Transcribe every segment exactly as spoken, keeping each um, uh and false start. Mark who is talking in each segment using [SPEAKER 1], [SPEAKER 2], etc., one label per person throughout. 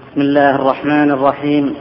[SPEAKER 1] بسم الله الرحمن الرحيم.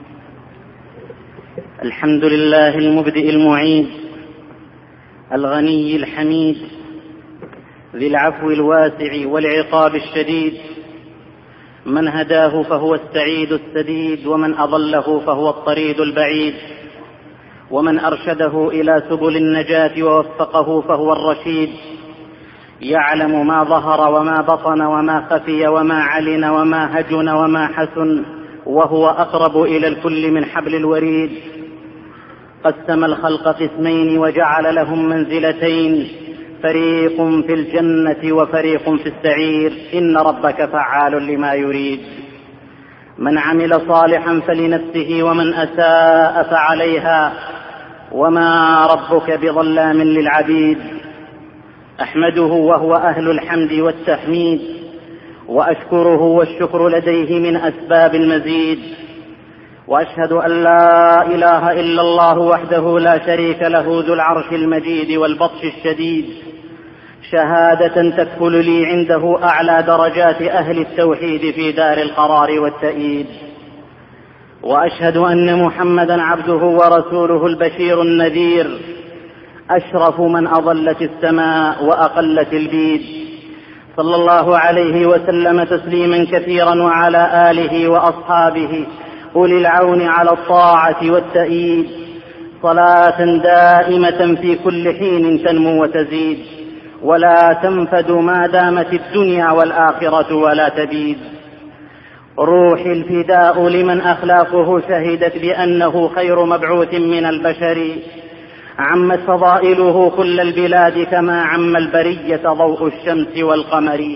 [SPEAKER 1] الحمد لله المبدئ المعيد الغني الحميد ذي العفو الواسع والعقاب الشديد، من هداه فهو السعيد السديد، ومن أضله فهو الطريد البعيد، ومن أرشده إلى سبل النجاة ووفقه فهو الرشيد، يعلم ما ظهر وما بطن وما خفي وما علن وما هجن وما حسن، وهو أقرب إلى الكل من حبل الوريد. قسم الخلق قسمين وجعل لهم منزلتين، فريق في الجنة وفريق في السعير، إن ربك فعال لما يريد. من عمل صالحا فلنفسه ومن أساء فعليها، وما ربك بظلام للعبيد. أحمده وهو أهل الحمد والتحميد، وأشكره والشكر لديه من أسباب المزيد. وأشهد أن لا إله إلا الله وحده لا شريك له ذو العرش المجيد والبطش الشديد، شهادة تكفل لي عنده أعلى درجات أهل التوحيد في دار القرار والتأييد. وأشهد أن محمدا عبده ورسوله البشير النذير، أشرف من أضلت السماء وأقلت البيد، صلى الله عليه وسلم تسليما كثيرا، وعلى آله وأصحابه أولي العون على الطاعة والتأييد، صلاة دائمة في كل حين تنمو وتزيد، ولا تنفد ما دامت الدنيا والآخرة ولا تبيد. روحي الفداء لمن أخلاقه شهدت بأنه خير مبعوث من البشر، عمت فضائله كل البلاد كما عم البرية ضوء الشمس والقمر.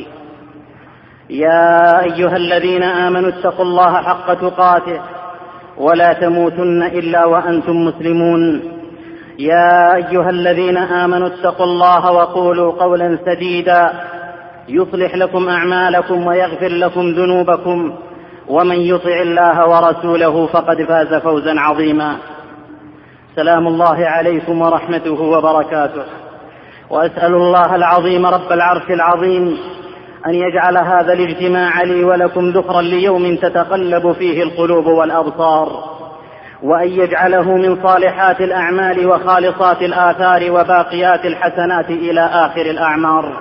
[SPEAKER 1] يا أيها الذين آمنوا اتقوا الله حق تقاته ولا تموتن إلا وأنتم مسلمون. يا أيها الذين آمنوا اتقوا الله وقولوا قولا سديدا يصلح لكم أعمالكم ويغفر لكم ذنوبكم، ومن يطع الله ورسوله فقد فاز فوزا عظيما. سلام الله عليكم ورحمته وبركاته. وأسأل الله العظيم رب العرش العظيم أن يجعل هذا الاجتماع لي ولكم ذخرا ليوم تتقلب فيه القلوب والأبصار، وأن يجعله من صالحات الأعمال وخالصات الآثار وباقيات الحسنات إلى آخر الأعمار.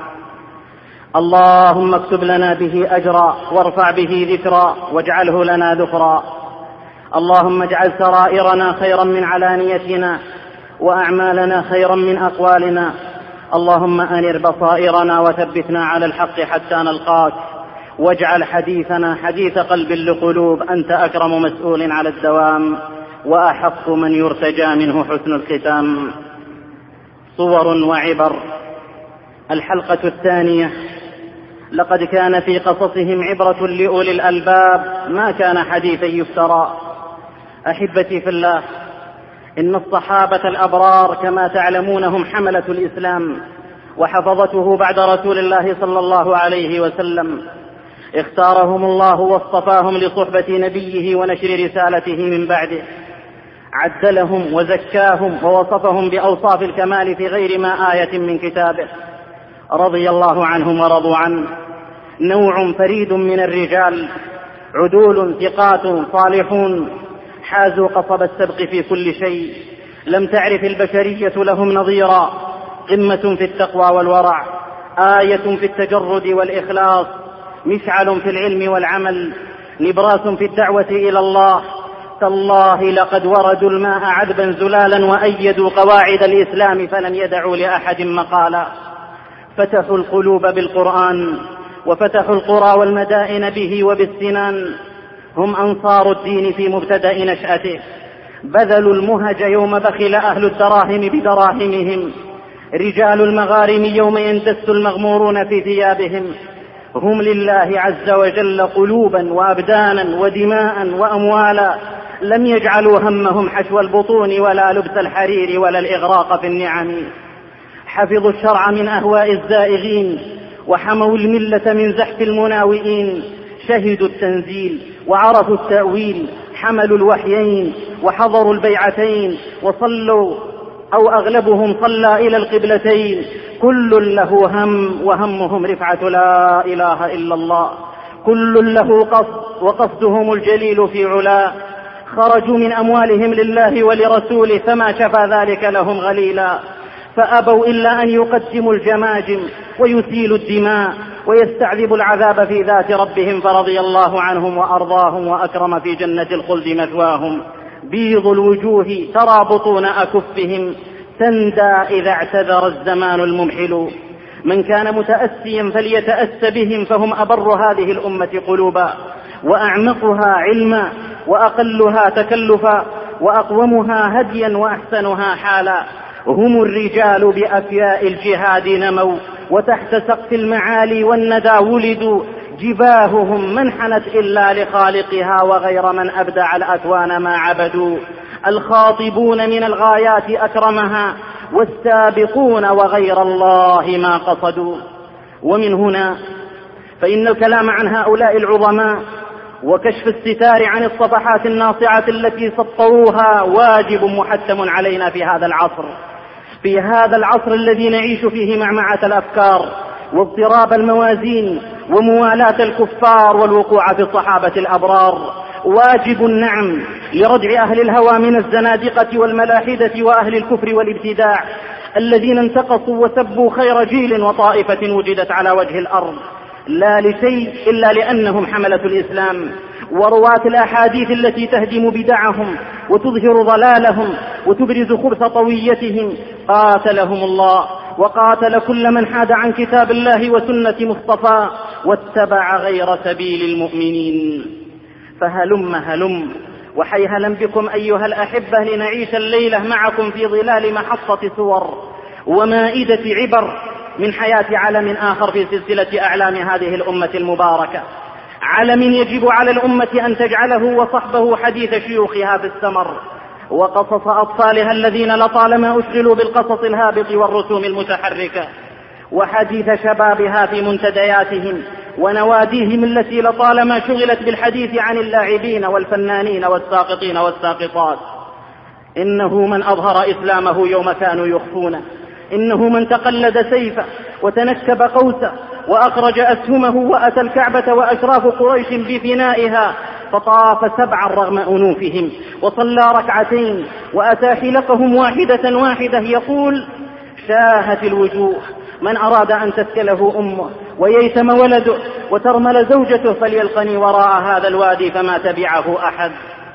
[SPEAKER 1] اللهم اكتب لنا به أجرا وارفع به ذكرا واجعله لنا ذخرا. اللهم اجعل سرائرنا خيرا من علانيتنا، وأعمالنا خيرا من أقوالنا. اللهم أنر بصائرنا وثبتنا على الحق حتى نلقاك، واجعل حديثنا حديث قلب لقلوب، أنت أكرم مسؤول على الدوام، وأحق من يرتجى منه حسن الختام. صور وعبر. الحلقة الثانية. لقد كان في قصصهم عبرة لأولي الألباب، ما كان حديثا يفترى. أحبتي في الله، إن الصحابة الأبرار كما تعلمون هم حملة الإسلام وحفظته بعد رسول الله صلى الله عليه وسلم. اختارهم الله واصطفاهم لصحبة نبيه ونشر رسالته من بعده، عدلهم وزكاهم ووصفهم بأوصاف الكمال في غير ما آية من كتابه. رضي الله عنهم ورضوا عنه. نوع فريد من الرجال، عدول ثقات صالحون، حازوا قصب السبق في كل شيء، لم تعرف البشرية لهم نظيرا. قمة في التقوى والورع، آية في التجرد والإخلاص، مشعل في العلم والعمل، نبراس في الدعوة إلى الله. تالله لقد وردوا الماء عذبا زلالا، وأيدوا قواعد الإسلام فلم يدعوا لأحد مقالا. فتحوا القلوب بالقرآن، وفتحوا القرى والمدائن به وبالسنان. هم أنصار الدين في مبتدأ نشأته، بذلوا المهج يوم بخل أهل الدراهم بدراهمهم. رجال المغارم يوم يندس المغمورون في ثيابهم. هم لله عز وجل قلوبا وأبدانا ودماء وأموالا، لم يجعلوا همهم حشو البطون ولا لبس الحرير ولا الإغراق في النعم. حفظوا الشرع من أهواء الزائغين، وحموا الملة من زحف المناوئين. شهدوا التنزيل وعرفوا التأويل، حملوا الوحيين وحضروا البيعتين، وصلوا أو أغلبهم صلى إلى القبلتين. كل له هم، وهمهم رفعة لا إله إلا الله، كل له قصد وقصدهم الجليل في علا، خرجوا من أموالهم لله ولرسوله فما شفى ذلك لهم غليلا، فأبوا إلا أن يقدموا الجماجم ويسيلوا الدماء ويستعذبوا العذاب في ذات ربهم، فرضي الله عنهم وأرضاهم وأكرم في جنة الخلد مثواهم. بيض الوجوه ترى بطون أكفهم تندى إذا اعتذر الزمان الممحل، من كان متأسيا فليتأس بهم فهم أبر هذه الأمة قلوبا وأعمقها علما وأقلها تكلفا وأقومها هديا وأحسنها حالا. هم الرجال بأفياء الجهاد نموا وتحت سقف المعالي والندى ولدوا، جباههم ما انحنت إلا لخالقها وغير من أبدع الأكوان ما عبدوا. الخاطبون من الغايات أكرمها والسابقون وغير الله ما قصدوا. ومن هنا فإن الكلام عن هؤلاء العظماء وكشف الستار عن الصفحات الناصعة التي سطروها واجب محتم علينا في هذا العصر، في هذا العصر الذي نعيش فيه معمعة الأفكار واضطراب الموازين وموالاة الكفار والوقوع في الصحابة الأبرار. واجب نعم لردع أهل الهوى من الزنادقة والملاحدة وأهل الكفر والابتداع الذين انتقصوا وسبوا خير جيل وطائفة وجدت على وجه الأرض، لا لشيء إلا لأنهم حملة الإسلام ورواة الأحاديث التي تهدم بدعهم وتظهر ضلالهم وتبرز خبث طويتهم. قاتلهم الله وقاتل كل من حاد عن كتاب الله وسنة مصطفى واتبع غير سبيل المؤمنين. فهلم هلم وحيهلا بكم أيها الأحبة لنعيش الليلة معكم في ظلال محطة صور ومائدة عبر من حياة علم آخر في سلسلة أعلام هذه الأمة المباركة، علم يجب على الأمة أن تجعله وصحبه حديث شيوخها في السمر وقصص أطفالها الذين لطالما أشغلوا بالقصص الهابط والرسوم المتحركة، وحديث شبابها في منتدياتهم ونواديهم التي لطالما شغلت بالحديث عن اللاعبين والفنانين والساقطين والساقطات. إنه من أظهر إسلامه يوم كانوا يخفونه، إنه من تقلد سيفه وتنكب قوسه وأخرج أسهمه وأتى الكعبة وأشراف قريش بفنائها فطاف سبعا رغم أنوفهم وصلى ركعتين وأتى حلقهم واحدة واحدة يقول: شاهت الوجوه من أراد أن تسكله أمه وييتم ولده وترمل زوجته فليلقني وراء هذا الوادي فما تبعه أحد.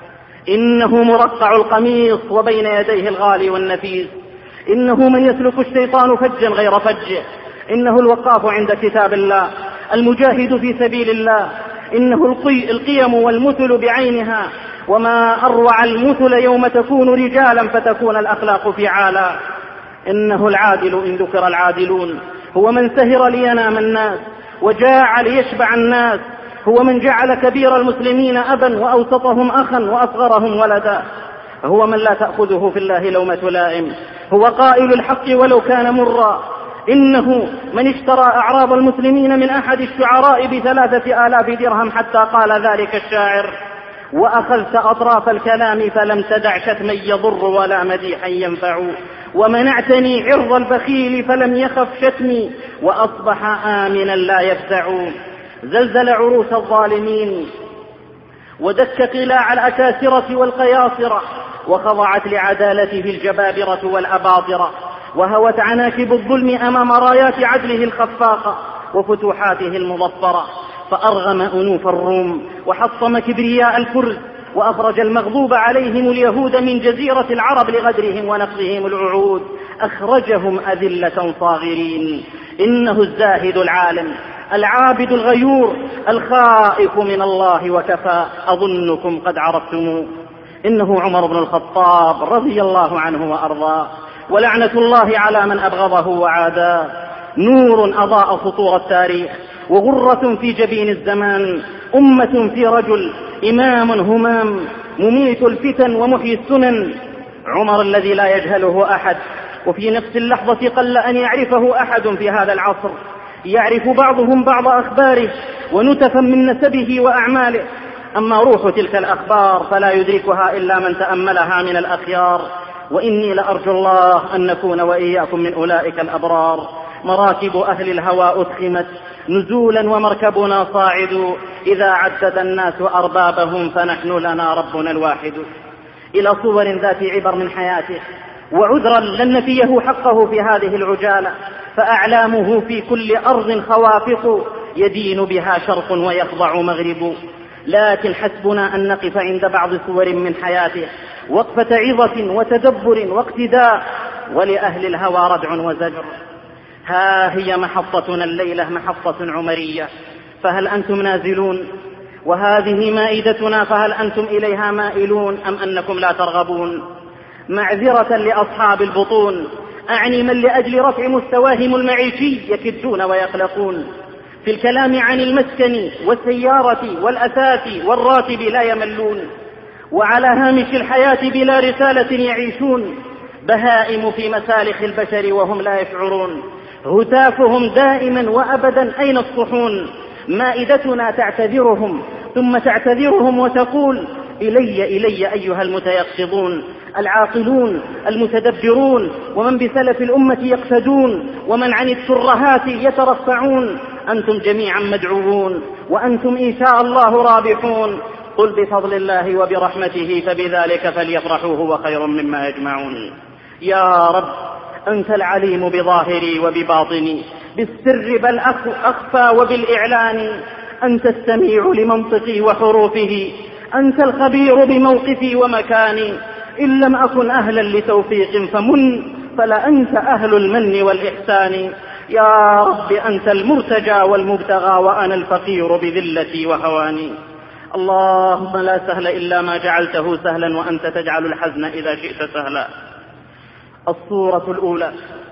[SPEAKER 1] إنه مرقع القميص وبين يديه الغالي والنفيس، إنه من يسلك الشيطان فجا غير فجه، إنه الوقاف عند كتاب الله المجاهد في سبيل الله، إنه القيم والمثل بعينها، وما أروع المثل يوم تكون رجالا فتكون الأخلاق فعالا. إنه العادل إن ذكر العادلون، هو من سهر لينام الناس وجاع ليشبع الناس، هو من جعل كبير المسلمين أبا وأوسطهم أخا وأصغرهم ولدا، هو من لا تأخذه في الله لومة لائم، هو قائل الحق ولو كان مرا. إنه من اشترى أعراض المسلمين من أحد الشعراء بثلاثة آلاف درهم حتى قال ذلك الشاعر: وأخذت أطراف الكلام فلم تدع شتما يضر ولا مديحا ينفع، ومنعتني عرض البخيل فلم يخف شتمي، وأصبح آمنا لا يفزع. زلزل عروس الظالمين ودك قلاع الأكاسرة والقياصرة، وخضعت لعدالته الجبابرة والأباطرة، وهوت عناكب الظلم أمام رايات عدله الخفاقة وفتوحاته المظفرة، فأرغم أنوف الروم وحطم كبرياء الفرس، وأخرج المغضوب عليهم اليهود من جزيرة العرب لغدرهم ونقضهم العهود، أخرجهم أذلة صاغرين. إنه الزاهد العالم العابد الغيور الخائف من الله وكفى، أظنكم قد عرفتموه. إنه عمر بن الخطاب رضي الله عنه وأرضاه، ولعنة الله على من أبغضه وعاداه. نور أضاء سطور التاريخ وغرة في جبين الزمان، أمة في رجل، إمام همام، مميت الفتن ومحيي السنن. عمر الذي لا يجهله أحد، وفي نفس اللحظة قل أن يعرفه أحد في هذا العصر، يعرف بعضهم بعض أخباره ونتفا من نسبه وأعماله، أما روح تلك الأخبار فلا يدركها إلا من تأملها من الأخيار. وإني لأرجو الله أن نكون وإياكم من أولئك الأبرار. مراكب أهل الهوى أدخمت نزولا ومركبنا صاعد، إذا عدد الناس أربابهم فنحن لنا ربنا الواحد. إلى صور ذات عبر من حياته، وعذرا لن نفيه حقه في هذه العجالة، فأعلامه في كل أرض خوافق يدين بها شرق ويخضع مغرب. لكن حسبنا أن نقف عند بعض صور من حياته وقفة عظة وتدبر واقتداء، ولأهل الهوى ردع وزجر. ها هي محطتنا الليلة، محطة عمرية، فهل أنتم نازلون؟ وهذه مائدتنا، فهل أنتم إليها مائلون أم أنكم لا ترغبون؟ معذرة لأصحاب البطون، أعني من لأجل رفع مستواهم المعيشي يكدون ويقلقون، في الكلام عن المسكن والسيارة والأثاث والراتب لا يملون، وعلى هامش الحياة بلا رسالة يعيشون، بهائم في مسالخ البشر وهم لا يشعرون، هتافهم دائما وأبدا أين الصحون؟ مائدتنا تعتذرهم ثم تعتذرهم وتقول إلي إلي أيها المتيقظون العاقلون المتدبرون، ومن بسلف الأمة يقتدون، ومن عن الترهات يترفعون، أنتم جميعا مدعوون، وأنتم إن شاء الله رابحون. قل بفضل الله وبرحمته فبذلك فليفرحوا هو خير مما يجمعون. يا رب أنت العليم بظاهري وبباطني، بالسر بل أخفى وبالإعلان، أنت السميع لمنطقي وحروفه، أنت الخبير بموقفي ومكاني، إن لم أكن أهلا لتوفيق فمن، فلا أنت أهل المن والإحسان. يا رب أنت المرتجى والمبتغى، وأنا الفقير بذلتي وهواني. اللهم لا سهل إلا ما جعلته سهلا، وأنت تجعل الحزن إذا شئت سهلا. الصورة الأولى: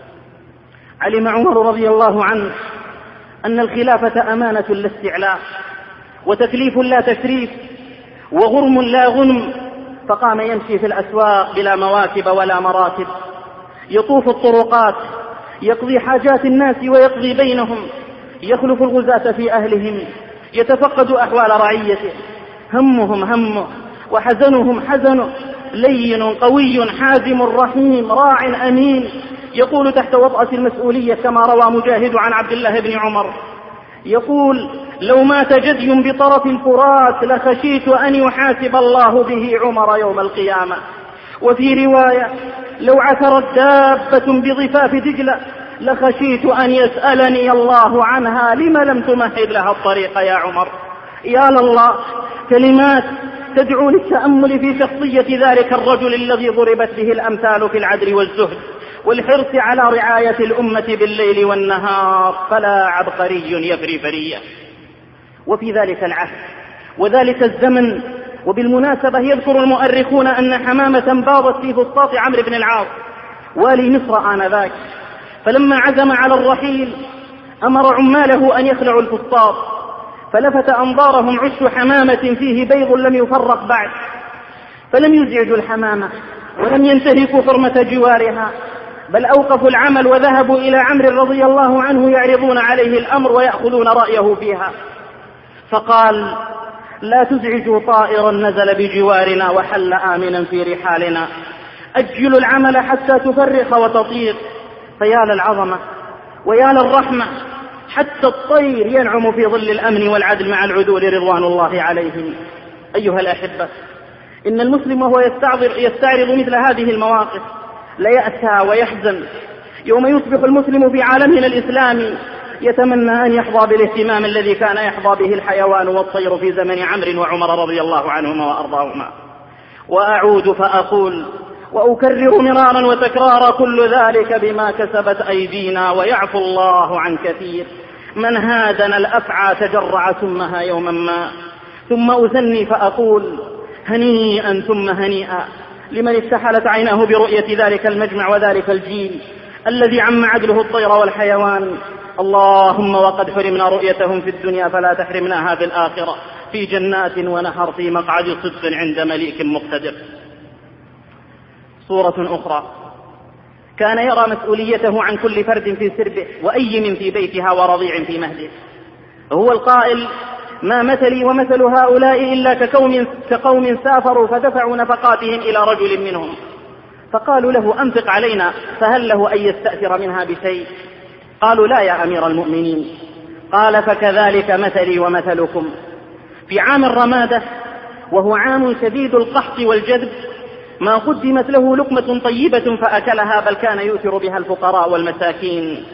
[SPEAKER 1] علم عمر رضي الله عنه أن الخلافة أمانة لا استعلاء، وتكليف لا تشريف، وغرم لا غنم، فقام يمشي في الأسواق بلا مواكب ولا مراتب، يطوف الطرقات، يقضي حاجات الناس ويقضي بينهم، يخلف الغزاة في أهلهم، يتفقد أحوال رعيته، همهم همه وحزنهم حزنه، لين قوي حازم رحيم راع أمين، يقول تحت وطأة المسؤولية كما روى مجاهد عن عبد الله بن عمر، يقول: لو مات جدي بطرف الفرات لخشيت أن يحاسب الله به عمر يوم القيامة. وفي رواية: لو عثرت دابة بضفاف دجلة لخشيت أن يسألني الله عنها لم لم تمهد لها الطريق يا عمر. يا لله، كلمات تدعو للتأمل في شخصية ذلك الرجل الذي ضربت به الأمثال في العدل والزهد والحرص على رعاية الأمة بالليل والنهار، فلا عبقري يفري فرية. وفي ذلك العهد وذلك الزمن، وبالمناسبة يذكر المؤرخون أن حمامة باضت في فسطاط عمرو بن العاص والي مصر آنذاك، فلما عزم على الرحيل أمر عماله أن يخلعوا الفسطاط، فلفت أنظارهم عش حمامة فيه بيض لم يفرق بعد، فلم يزعجوا الحمامة ولم ينتهكوا حرمة جوارها، بل أوقفوا العمل وذهبوا إلى عمرو رضي الله عنه يعرضون عليه الأمر ويأخذون رأيه فيها، فقال: لا تزعجوا طائرا نزل بجوارنا وحل آمنا في رحالنا، أجلوا العمل حتى تفرخ وتطير. فيا للعظمة ويا للرحمة، حتى الطير ينعم في ظل الأمن والعدل مع العدول رضوان الله عليهم. أيها الأحبة، إن المسلم وهو يستعرض مثل هذه المواقف ليأسى ويحزن يوم يصبح المسلم في عالمنا الإسلامي يتمنى أن يحظى بالاهتمام الذي كان يحظى به الحيوان والطير في زمن عمرو وعمر رضي الله عنهما وأرضاهما. وأعود فأقول وأكرر مرارا وتكرارا: كل ذلك بما كسبت أيدينا، ويعفو الله عن كثير. من هادنا الأفعى تجرع ثمها يوما ما. ثم أثني فأقول: هنيئا ثم هنيئا لمن استحلت عيناه برؤية ذلك المجمع وذلك الجيل الذي عم عدله الطير والحيوان. اللهم وقد حرمنا رؤيتهم في الدنيا فلا تحرمناها في الآخرة، في جنات ونهر، في مقعد صدق عند مليك مقتدر. صورة أخرى: كان يرى مسؤوليته عن كل فرد في سربه وأيم في بيتها ورضيع في مهده. هو القائل: ما مثلي ومثل هؤلاء إلا كقوم, كقوم سافروا فدفعوا نفقاتهم إلى رجل منهم، فقالوا له: أنفق علينا، فهل له أن يستأثر منها بشيء؟ قالوا لا يا أمير المؤمنين. قال فكذلك مثلي ومثلكم. في عام الرمادة وهو عام شديد القحط والجذب ما قدمت له لقمة طيبة فأكلها، بل كان يؤثر بها الفقراء والمساكين.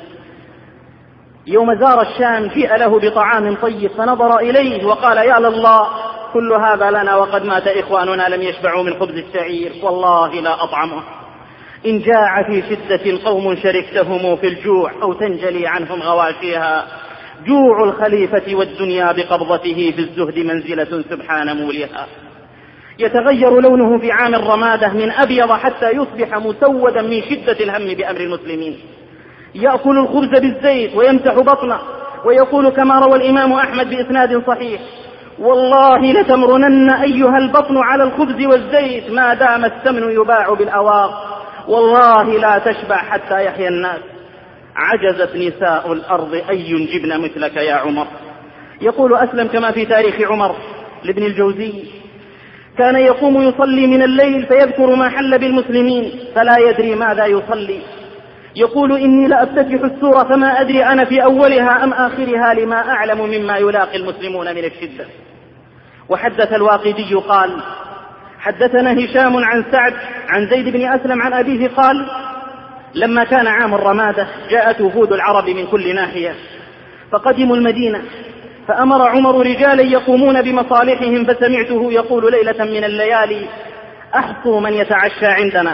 [SPEAKER 1] يوم زار الشام جيء له بطعام طيب فنظر إليه وقال يا لله، كل هذا لنا وقد مات إخواننا لم يشبعوا من خبز الشعير، والله لا أطعمه. إن جاع في شدة قوم شركتهم في الجوع أو تنجلي عنهم غواشيها. جوع الخليفة والدنيا بقبضته في الزهد منزلة سبحان مولها. يتغير لونه في عام الرمادة من أبيض حتى يصبح مسودا من شدة الهم بأمر المسلمين. يأكل الخبز بالزيت ويمسح بطنه ويقول كما روى الإمام أحمد بإسناد صحيح: والله لتمرنن أيها البطن على الخبز والزيت ما دام السمن يباع بالأواق، والله لا تشبع حتى يحيى الناس. عجزت نساء الأرض أن ينجبن مثلك يا عمر. يقول أسلم كما في تاريخ عمر لابن الجوزي: كان يقوم يصلي من الليل فيذكر ما حل بالمسلمين فلا يدري ماذا يصلي. يقول إني لأفتتح السورة فما أدري أنا في أولها أم آخرها لما أعلم مما يلاقي المسلمون من الشدة. وحدث الواقدي قال: حدثنا هشام عن سعد عن زيد بن أسلم عن أبيه قال: لما كان عام الرمادة جاءت وفود العرب من كل ناحية فقدموا المدينة، فأمر عمر رجالا يقومون بمصالحهم، فسمعته يقول ليلة من الليالي: أحصوا من يتعشى عندنا.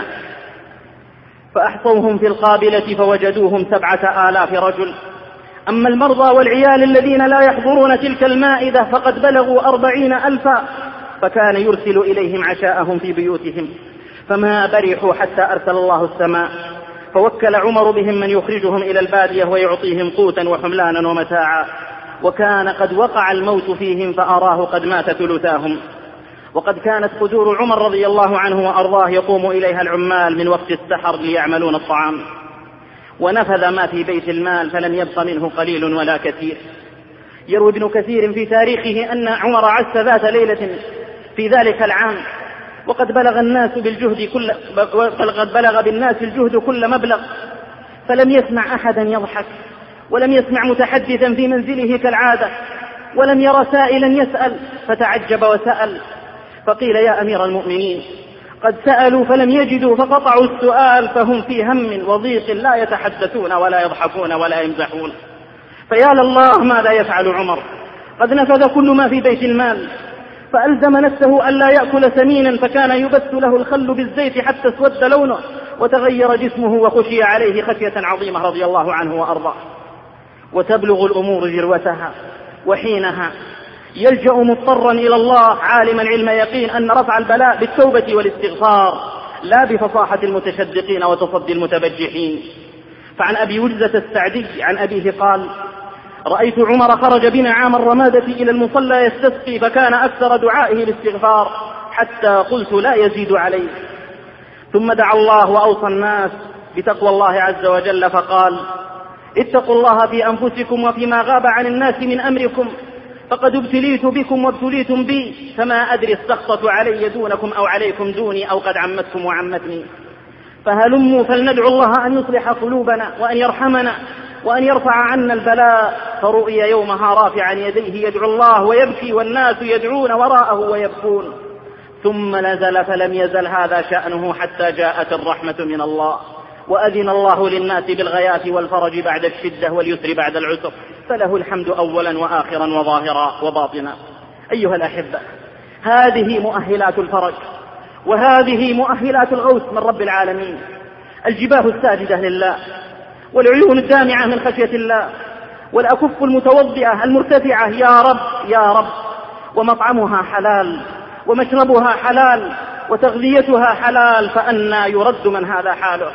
[SPEAKER 1] فأحصوهم في القابلة فوجدوهم سبعة آلاف رجل. أما المرضى والعيال الذين لا يحضرون تلك المائدة فقد بلغوا أربعين ألفا، فكان يرسل إليهم عشاءهم في بيوتهم، فما برحوا حتى أرسل الله السماء، فوكل عمر بهم من يخرجهم إلى البادية ويعطيهم قوتا وحملانا ومتاعا، وكان قد وقع الموت فيهم فأراه قد مات ثلثاهم. وقد كانت قدور عمر رضي الله عنه وأرضاه يقوم إليها العمال من وقت السحر ليعملون الطعام، ونفذ ما في بيت المال فلم يبق منه قليل ولا كثير. يروي ابن كثير في تاريخه أن عمر عس ذات ليلة في ذلك العام وقد بلغ الناس بالجهد كل وقد بلغ بالناس الجهد كل مبلغ، فلم يسمع أحدا يضحك، ولم يسمع متحدثا في منزله كالعادة، ولم ير سائلا يسأل، فتعجب وسأل فقيل: يا أمير المؤمنين، قد سألوا فلم يجدوا فقطعوا السؤال، فهم في هم وضيق لا يتحدثون ولا يضحكون ولا يمزحون. فيا لله ماذا يفعل عمر؟ قد نفذ كل ما في بيت المال، فألزم نفسه ألا يأكل سمينا، فكان يبث له الخل بالزيت حتى اسود لونه وتغير جسمه وخشي عليه خشية عظيمة رضي الله عنه وأرضاه. وتبلغ الأمور ذروتها، وحينها يلجأ مضطرا إلى الله عالما علم يقين أن رفع البلاء بالتوبة والاستغفار لا بفصاحة المتشدقين وتصدي المتبجحين. فعن أبي وجزة السعدي عن أبيه قال: رأيت عمر خرج بنا عام الرمادة إلى المصلى يستسقي، فكان أكثر دعائه الاستغفار حتى قلت لا يزيد عليه. ثم دعا الله وأوصى الناس بتقوى الله عز وجل فقال: اتقوا الله في أنفسكم وفيما غاب عن الناس من أمركم، فقد ابتليت بكم وابتليتم بي، فما أدري السخطة علي دونكم أو عليكم دوني أو قد عمتكم وعمتني، فهلموا فلندعو الله أن يصلح قلوبنا وأن يرحمنا وأن يرفع عنا البلاء. فرؤي يومها رافعا يديه يدعو الله ويبكي، والناس يدعون وراءه ويبكون. ثم نزل فلم يزل هذا شأنه حتى جاءت الرحمة من الله، وأذن الله للناس بالغياث والفرج بعد الشدة واليسر بعد العسر، فله الحمد أولا وآخرا وظاهرا وباطنا. أيها الأحبة، هذه مؤهلات الفرج، وهذه مؤهلات الغوث من رب العالمين. الجباه الساجدة لله، والعيون الدامعة من خشية الله، والأكف المتوضئة المرتفعة يا رب يا رب، ومطعمها حلال ومشربها حلال وتغذيتها حلال، فأنى يرد من هذا حاله.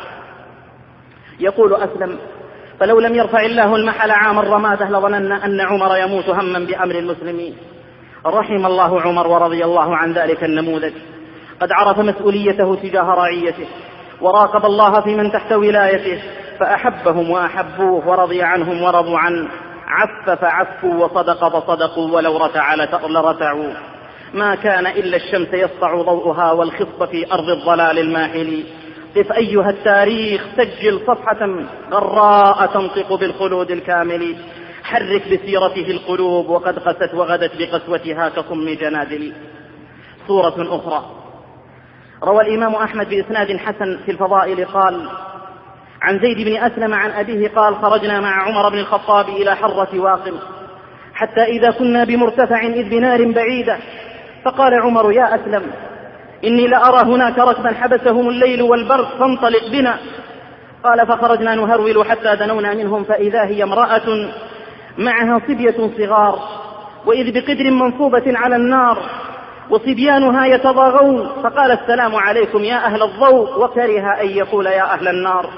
[SPEAKER 1] يقول أسلم: فلو لم يرفع الله المحل عام الرمادة لظننا أن عمر يموت هما بأمر المسلمين. رحم الله عمر ورضي الله عن ذلك النموذج، قد عرف مسؤوليته تجاه رعيته، وراقب الله في من تحت ولايته، فأحبهم وأحبوه، ورضي عنهم ورضوا عنه، عف فعفوا وصدق فصدقوا، ولو رتع لرتعوا. ما كان إلا الشمس يسطع ضوءها والخصب في أرض الضلال الماحل، قف أيها التاريخ، سجل صفحة غراء تنطق بالخلود الكامل، حرك بسيرته القلوب وقد قست وغدت بقسوتها كصم جنادل. صورة أخرى روى الإمام أحمد بإسناد حسن في الفضائل قال: عن زيد بن أسلم عن أبيه قال: خرجنا مع عمر بن الخطاب إلى حرة واقم، حتى إذا كنا بمرتفع إذ بنار بعيدة، فقال عمر: يا أسلم، إني لأرى هناك ركبا حبسهم الليل والبرد، فانطلق بنا. قال: فخرجنا نهرول حتى دنونا منهم، فإذا هي امرأة معها صبية صغار، وإذ بقدر منصوبة على النار، وصبيانها يتضاغون، فقال: السلام عليكم يا أهل الضوء، وكره أن يقول يا أهل النار،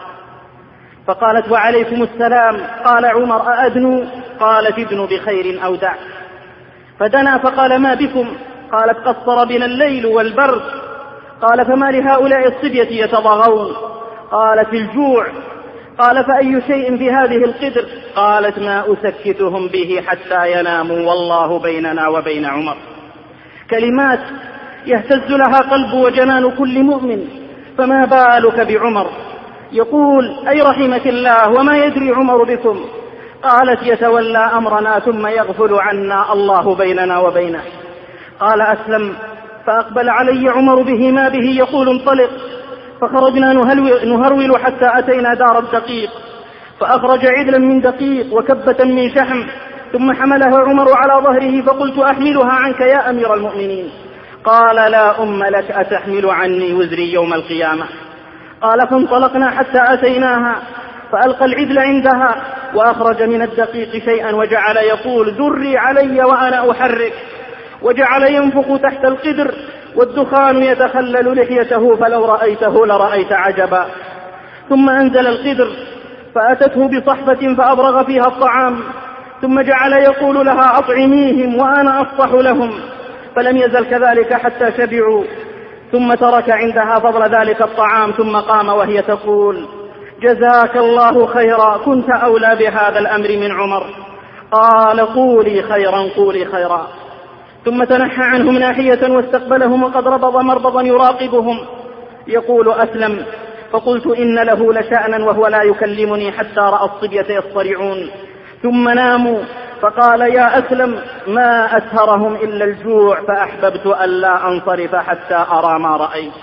[SPEAKER 1] فقالت: وعليكم السلام. قال عمر: أأدنوا؟ قالت: ادنوا بخير أو دع. فدنا فقال: ما بكم؟ قالت: قصر بنا الليل والبرد. قال: فما لهؤلاء الصبية يتضاغون؟ قالت: الجوع. قال: فأي شيء في هذه القدر؟ قالت: ما أسكتهم به حتى يناموا، والله بيننا وبين عمر. كلمات يهتز لها قلب وجنان كل مؤمن، فما بالك بعمر؟ يقول: أي رحمك الله، وما يدري عمر بكم؟ قالت: يتولى أمرنا ثم يغفل عنا، الله بيننا وبينه. قال أسلم: فأقبل علي عمر به ما به يقول: انطلق. فخرجنا نهرول حتى أتينا دار الدقيق، فأخرج عدلا من دقيق وكبة من شحم، ثم حملها عمر على ظهره، فقلت: أحملها عنك يا أمير المؤمنين؟ قال: لا أم لك، أتحمل عني وزري يوم القيامة؟ قال: فانطلقنا حتى أتيناها، فألقى العدل عندها، وأخرج من الدقيق شيئا وجعل يقول: ذري علي وأنا أحرك، وجعل ينفخ تحت القدر، والدخان يتخلل لحيته، فلو رأيته لرأيت عجبا. ثم أنزل القدر فأتته بصحفة فأبرغ فيها الطعام، ثم جعل يقول لها: أطعميهم وأنا أصفح لهم، فلم يزل كذلك حتى شبعوا، ثم ترك عندها فضل ذلك الطعام، ثم قام وهي تقول: جزاك الله خيرا، كنت أولى بهذا الأمر من عمر. قال: قولي خيرا قولي خيرا. ثم تنحى عنهم ناحية واستقبلهم، وقد ربض مربضا يراقبهم. يقول أسلم: فقلت: إن له لشأنا وهو لا يكلمني حتى رأى الصبية يصطرعون، ثم ناموا. فقال: يا أسلم، ما أسهرهم إلا الجوع، فأحببت ألا أنصرف حتى أرى ما رأيت.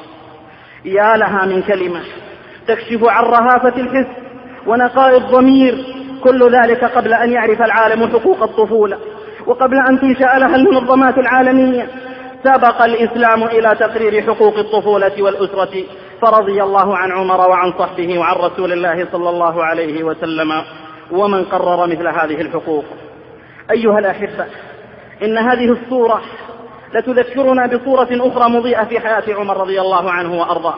[SPEAKER 1] يا لها من كلمة تكشف عن رهافة الحس ونقاء الضمير، كل ذلك قبل أن يعرف العالم حقوق الطفولة، وقبل أن تنشأ لها المنظمات العالمية. سبق الإسلام إلى تقرير حقوق الطفولة والأسرة، فرضي الله عن عمر وعن صحبه وعن رسول الله صلى الله عليه وسلم ومن قرر مثل هذه الحقوق. أيها الأحبة، إن هذه الصورة لتذكرنا بصورة أخرى مضيئة في حياة عمر رضي الله عنه وأرضاه.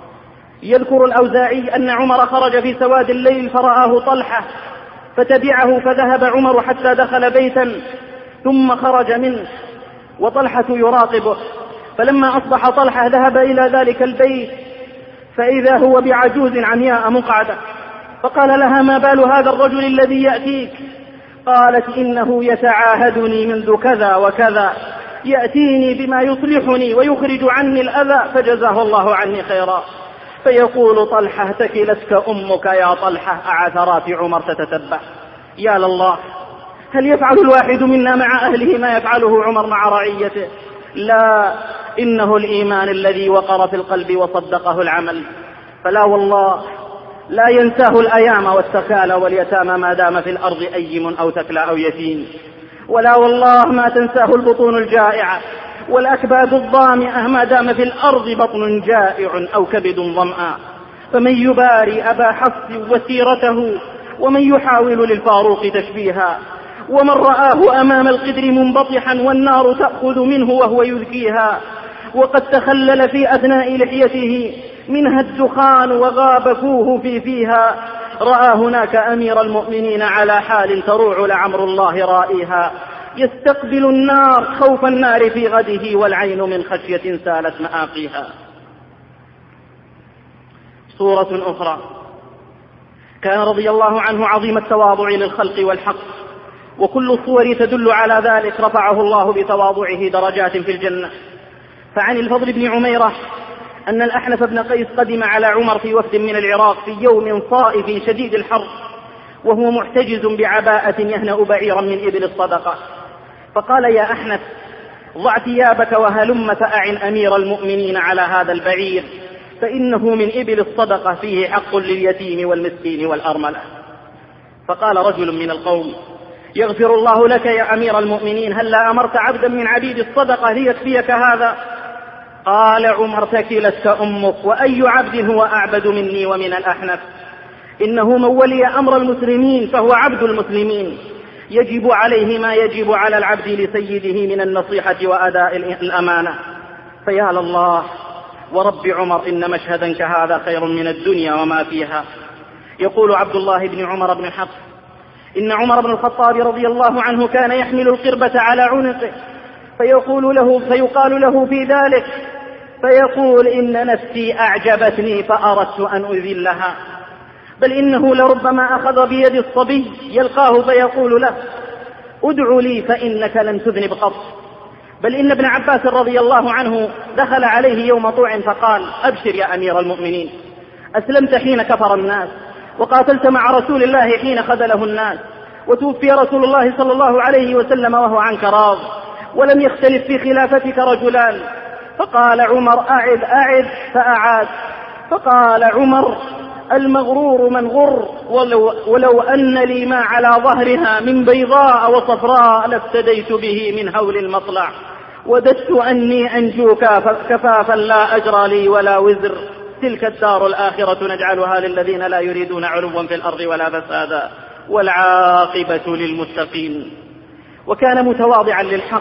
[SPEAKER 1] يذكر الأوزاعي أن عمر خرج في سواد الليل فرآه طلحة، فتبعه، فذهب عمر حتى دخل بيتا، ثم خرج منه وطلحة يراقبه. فلما أصبح طلحة ذهب إلى ذلك البيت، فإذا هو بعجوز عمياء مقعدة، فقال لها: ما بال هذا الرجل الذي يأتيك؟ قالت: إنه يتعاهدني منذ كذا وكذا، يأتيني بما يصلحني ويخرج عني الأذى، فجزاه الله عني خيرا. فيقول طلحة: تكلتك أمك يا طلحة، أعثرات عمر تتتبع. يا لله، هل يفعل الواحد منا مع أهله ما يفعله عمر مع رعيته؟ لا، إنه الإيمان الذي وقر في القلب وصدقه العمل. فلا والله لا ينساه الأيام والسكالى واليتامى ما دام في الأرض أيم أو ثكلى أو يتيم، ولا والله ما تنساه البطون الجائعة والأكباد الظامئة ما دام في الأرض بطن جائع أو كبد ظمآ. فمن يباري أبا حفص وسيرته، ومن يحاول للفاروق تشبيها، ومن رآه أمام القدر منبطحا والنار تأخذ منه وهو يذكيها، وقد تخلل في أثناء لحيته منها الدخان وغاب فوه في فيها، رأى هناك أمير المؤمنين على حال تروع لعمر الله رائها، يستقبل النار خوف النار في غده، والعين من خشية سالت مآقيها. صورة أخرى: كان رضي الله عنه عظيم التواضع للخلق والحق، وكل الصور تدل على ذلك. رفعه الله بتواضعه درجات في الجنة. فعن الفضل بن عميرة
[SPEAKER 2] أن الأحنف بن قيس قدم على عمر في وفد من العراق في يوم صائف شديد الحر، وهو محتجز بعباءة يهنأ بعيرا من إبل الصدقة، فقال: يا أحنف، ضع ثيابك وهلم فأعن أمير المؤمنين على هذا البعير، فإنه من إبل الصدقة فيه حق لليتيم والمسكين والأرملة. فقال رجل من القوم: يغفر الله لك يا أمير المؤمنين، هل لا أمرت عبدا من عبيد الصدقة ليكفيك هذا؟ قال عمر: ثكلتك أمك، وأي عبد هو أعبد مني ومن الأحنف؟ إنه من ولي أمر المسلمين فهو عبد المسلمين، يجب عليه ما يجب على العبد لسيده من النصيحة وأداء الأمانة. فيا لله ورب عمر، إن مشهدا كهذا خير من الدنيا وما فيها. يقول عبد الله بن عمر بن حفص: إن عمر بن الخطاب رضي الله عنه كان يحمل القربة على عنقه، فيقول له فيقال له في ذلك فيقول: إن نفسي أعجبتني فأردت أن أذلها. بل إنه لربما أخذ بيد الصبي يلقاه فيقول له: ادع لي فإنك لن تذنب قط. بل إن ابن عباس رضي الله عنه دخل عليه يوم طوع فقال: أبشر يا أمير المؤمنين، أسلمت حين كفر الناس، وقاتلت مع رسول الله حين خذله الناس، وتوفي رسول الله صلى الله عليه وسلم وهو عنك راض، ولم يختلف في خلافتك رجلان. فقال عمر: أعد أعد، فأعاد. فقال عمر: المغرور من غر، ولو, ولو أن لي ما على ظهرها من بيضاء وصفراء لافتديت به من هول المطلع، وددت أني أنجو كفافا لا أجرى لي ولا وزر. تلك الدار الآخرة نجعلها للذين لا يريدون علوا في الأرض ولا فسادا، والعاقبة للمتقين. وكان متواضعا للحق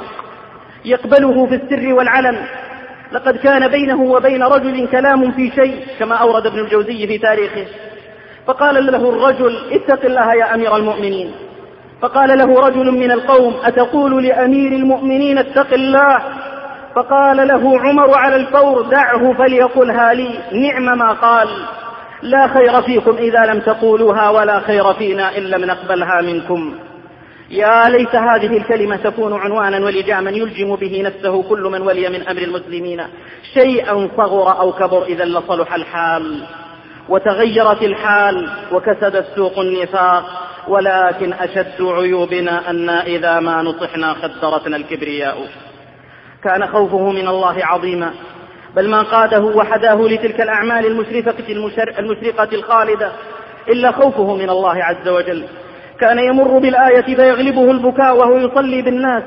[SPEAKER 2] يقبله في السر والعلن. لقد كان بينه وبين رجل كلام في شيء، كما أورد ابن الجوزي في تاريخه، فقال له الرجل: اتق الله يا أمير المؤمنين. فقال له رجل من القوم: أتقول لأمير المؤمنين اتق الله؟ فقال له عمر على الفور: دعه فليقلها لي، نعم ما قال، لا خير فيكم إذا لم تقولوها، ولا خير فينا إن لم نقبلها منكم. يا ليت هذه الكلمة تكون عنوانا ولجاما يلجم به نفسه كل من ولي من أمر المسلمين شيئا صغر أو كبر، إذا لصلح الحال وتغيرت الحال وكسد السوق النفاق. ولكن أشد عيوبنا أن إذا ما نصحنا خدرتنا الكبرياء. كان خوفه من الله عظيما، بل ما قاده وحداه لتلك الأعمال المشرفة المشرقة الخالدة إلا خوفه من الله عز وجل. كان يمر بالآية فيغلبه البكاء وهو يصلي بالناس،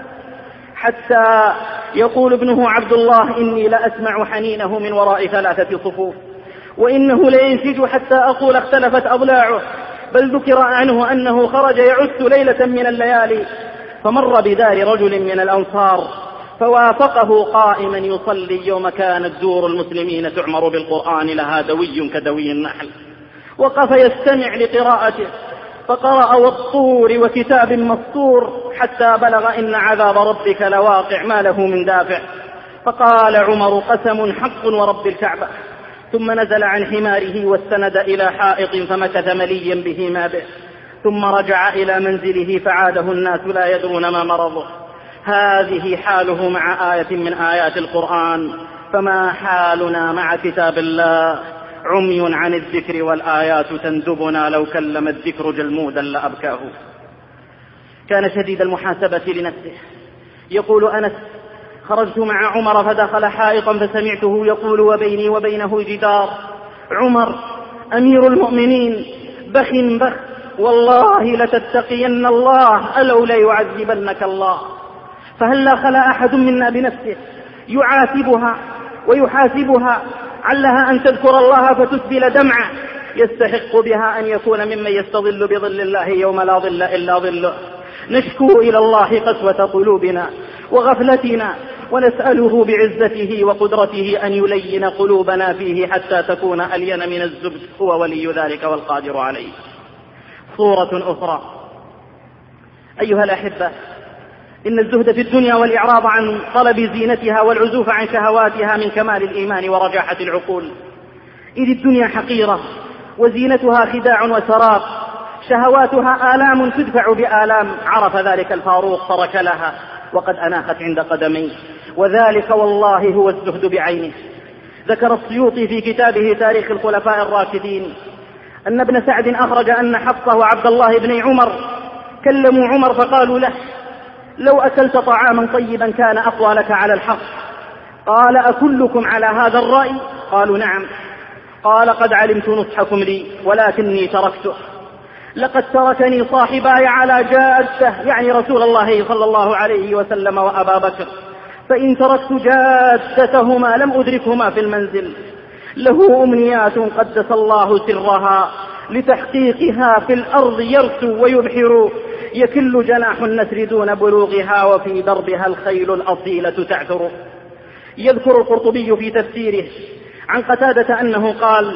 [SPEAKER 2] حتى يقول ابنه عبد الله: إني لأسمع حنينه من وراء ثلاثة صفوف، وإنه لينشج حتى أقول اختلفت أضلاعه. بل ذكر عنه أنه خرج يعس ليلة من الليالي، فمر بدار رجل من الأنصار فوافقه قائما يصلي يوم كانت دور المسلمين تعمر بالقرآن لها دوي كدوي النحل. وقف يستمع لقراءته، فقرأ: والطور وكتاب مسطور، حتى بلغ: إن عذاب ربك لواقع ما له من دافع. فقال عمر: قسم حق ورب الكعبة. ثم نزل عن حماره واستند إلى حائط فمكث مليا به ما به، ثم رجع إلى منزله فعاده الناس لا يدرون ما مرضه. هذه حاله مع آية من آيات القرآن، فما حالنا مع كتاب الله؟ عمي عن الذكر والآيات تندبنا، لو كلم الذكر جلمودا لأبكاه. كان شديد المحاسبة لنفسه. يقول أنس: خرجت مع عمر فدخل حائطا فسمعته يقول وبيني وبينه جدار: عمر أمير المؤمنين، بخ بخ، والله لتتقين الله ألو لا يعذبنك الله. فهلا خلا أحد منا بنفسه يعاتبها ويحاسبها، علها أن تذكر الله فتسبل دمعه يستحق بها أن يكون ممن يستظل بظل الله يوم لا ظل إلا ظله. نشكو إلى الله قسوة قلوبنا وغفلتنا، ونسأله بعزته وقدرته أن يلين قلوبنا فيه حتى تكون ألين من الزبد، هو ولي ذلك والقادر عليه. صورة أخرى. أيها الأحبة، إن الزهد في الدنيا والإعراض عن طلب زينتها والعزوف عن شهواتها من كمال الإيمان ورجاحة العقول، إذ الدنيا حقيرة وزينتها خداع وسراب، شهواتها آلام تدفع بآلام. عرف ذلك الفاروق فركلها وقد أناخت عند قدميه، وذلك والله هو الزهد بعينه. ذكر السيوطي في كتابه تاريخ الخلفاء الراشدين أن ابن سعد أخرج أن حفصة وعبد الله بن عمر كلموا عمر فقالوا له: لو أكلت طعاما طيبا كان أقوى لك على الحق. قال: أكلكم على هذا الرأي؟ قالوا: نعم. قال: قد علمت نصحكم لي ولكني تركته. لقد تركني صاحباي على جادة، يعني رسول الله صلى الله عليه وسلم وأبا بكر، فإن تركت جادتهما لم أدركهما في المنزل. له أمنيات قدس الله سرها، لتحقيقها في الأرض يرسو ويبحر، يكل جناح النسر دون بلوغها، وفي دربها الخيل الأصيلة تعثر. يذكر القرطبي في تفسيره عن قتادة أنه قال: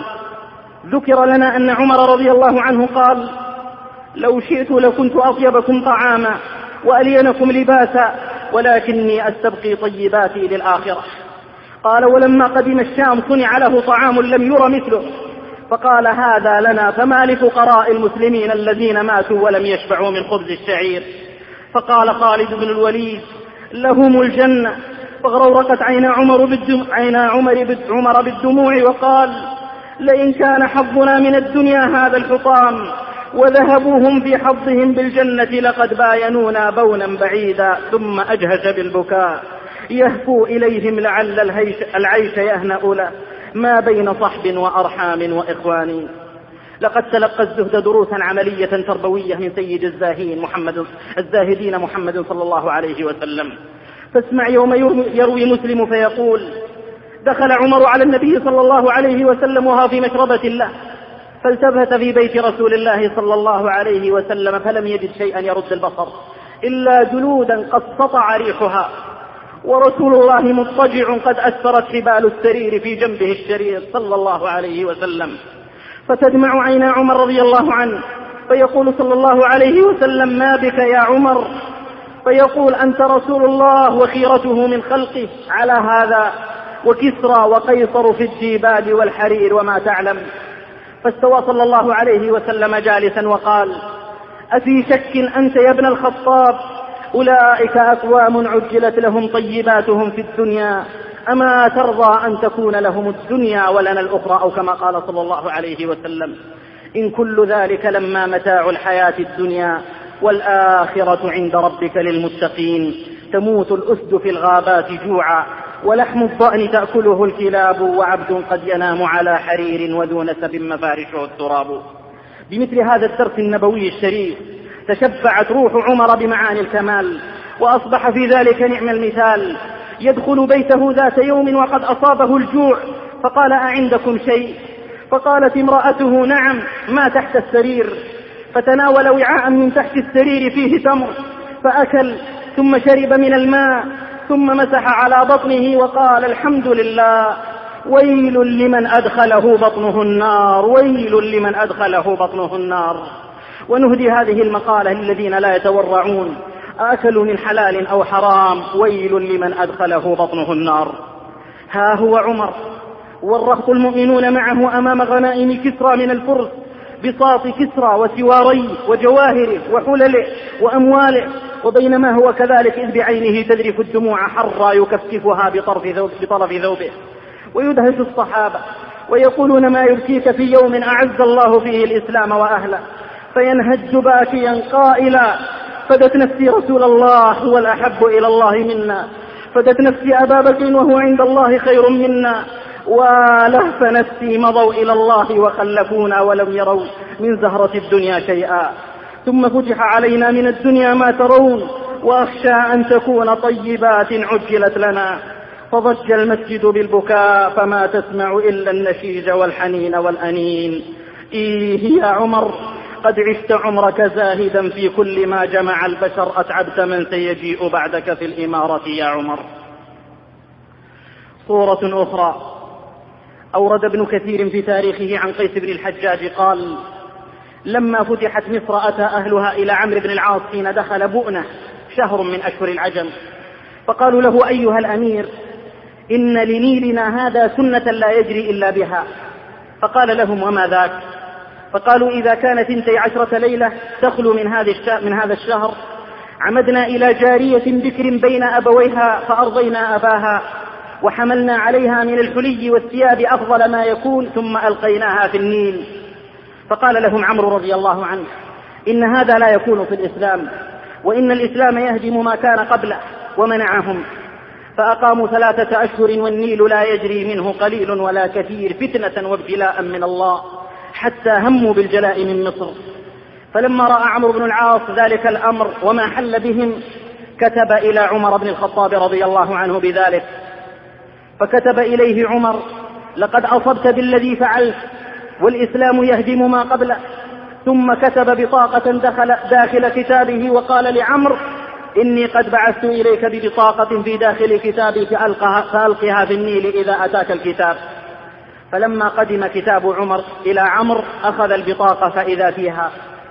[SPEAKER 2] ذكر لنا أن عمر رضي الله عنه قال: لو شئت لكنت أطيبكم طعاما وألينكم لباسا، ولكني أستبقي طيباتي للآخرة. قال: ولما قدم الشام صنع له طعام لم ير مثله، فقال: هذا لنا فما لفقراء المسلمين الذين ماتوا ولم يشبعوا من خبز الشعير. فقال خالد بن الوليد: لهم الجنة. فغرورقت عين عمر بالدموع, عين عمر بالدموع وقال: لئن كان حظنا من الدنيا هذا الحطام وذهبوهم في حظهم بالجنة لقد باينونا بونا بعيدا. ثم أجهش بالبكاء يهفو إليهم لعل العيش يهنأ له ما بين صحب وأرحام وإخوان. لقد تلقى الزهد دروسا عملية تربوية من سيد الزاهين محمد الزاهدين محمد صلى الله عليه وسلم. فاسمع يوم يروي مسلم فيقول: دخل عمر على النبي صلى الله عليه وسلم وهو في مشربة له، فالتفت في بيت رسول الله صلى الله عليه وسلم فلم يجد شيئا يرد البصر إلا جلودا قد سطع ريحها، ورسول الله مضطجع قد أثرت حبال السرير في جنبه الشريف صلى الله عليه وسلم. فتدمع عين عمر رضي الله عنه، فيقول صلى الله عليه وسلم: ما بك يا عمر؟ فيقول: أنت رسول الله وخيرته من خلقه على هذا، وكسرى وقيصر في الجبال والحرير وما تعلم. فاستوى صلى الله عليه وسلم جالسا وقال: أفي شك أنت يا ابن الخطاب؟ أولئك أقوام عجلت لهم طيباتهم في الدنيا، أما ترضى أن تكون لهم الدنيا ولنا الأخرى، أو كما قال صلى الله عليه وسلم: إن كل ذلك لما متاع الحياة الدنيا، والآخرة عند ربك للمتقين. تموت الأسد في الغابات جوعا، ولحم الضأن تأكله الكلاب، وعبد قد ينام على حرير وذو نسب مفارشه التراب. بمثل هذا الدرس النبوي الشريف تشبعت روح عمر بمعاني الكمال، وأصبح في ذلك نعم المثال. يدخل بيته ذات يوم وقد أصابه الجوع، فقال: أعندكم شيء؟ فقالت امرأته: نعم، ما تحت السرير. فتناول وعاء من تحت السرير فيه تمر فأكل، ثم شرب من الماء، ثم مسح على بطنه وقال: الحمد لله، ويل لمن أدخله بطنه النار، ويل لمن أدخله بطنه النار. ونهدي هذه المقالة للذين لا يتورعون: أكلوا من حلال أو حرام، ويل لمن أدخله بطنه النار. ها هو عمر والرهط المؤمنون معه أمام غنائم كسرى من الفرس، بساط كسرى وسواريه وجواهره وحلله وأمواله، وبينما هو كذلك إذ بعينه تذرف الدموع حرا يكفكفها بطرف ذوب بطرف ذوبه، ويدهش الصحابة ويقولون: ما يبكيك في يوم أعز الله فيه الإسلام وأهله؟ فينهج باكيا قائلا: فدت نفسي رسول الله هو الأحب إلى الله منا، فدت نفسي أبا بكر وهو عند الله خير منا، ولهف نفسي مضوا إلى الله وخلفونا ولم يروا من زهرة الدنيا شيئا. ثم فتح علينا من الدنيا ما ترون، وأخشى أن تكون طيبات عجلت لنا. فضج المسجد بالبكاء فما تسمع إلا النشيج والحنين والأنين. إيه يا عمر، قد عشت عمرك زاهدا في كل ما جمع البشر، أتعبت من سيجيء بعدك في الإمارة يا عمر. صورة أخرى أورد ابن كثير في تاريخه عن قيس بن الحجاج قال: لما فتحت مصر أتى أهلها إلى عمرو بن العاص حين دخل بؤنة شهر من أشهر العجم، فقالوا له: أيها الأمير، إن لنيلنا هذا سنة لا يجري إلا بها. فقال لهم: وما ذاك؟ فقالوا: إذا كانت اثنتي عشرة ليلة تخلو من هذا الشهر، عمدنا إلى جارية بكر بين أبويها فأرضينا أباها، وحملنا عليها من الحلي والثياب أفضل ما يكون ثم ألقيناها في النيل. فقال لهم عمرو رضي الله عنه: إن هذا لا يكون في الإسلام، وإن الإسلام يهدم ما كان قبله. ومنعهم، فأقاموا ثلاثة أشهر والنيل لا يجري منه قليل ولا كثير فتنة وابتلاء من الله، حتى هموا بالجلاء من مصر. فلما رأى عمرو بن العاص ذلك الأمر وما حل بهم كتب إلى عمر بن الخطاب رضي الله عنه بذلك، فكتب إليه عمر: لقد أصبت بالذي فعلت، والإسلام يهدم ما قبله. ثم كتب بطاقة دخل داخل كتابه وقال لعمرو: إني قد بعثت إليك ببطاقة في داخل كتابي فألقها في النيل إذا أتاك الكتاب. فلما قدم كتاب عمر إلى عمرو أخذ البطاقة فإذا فيها: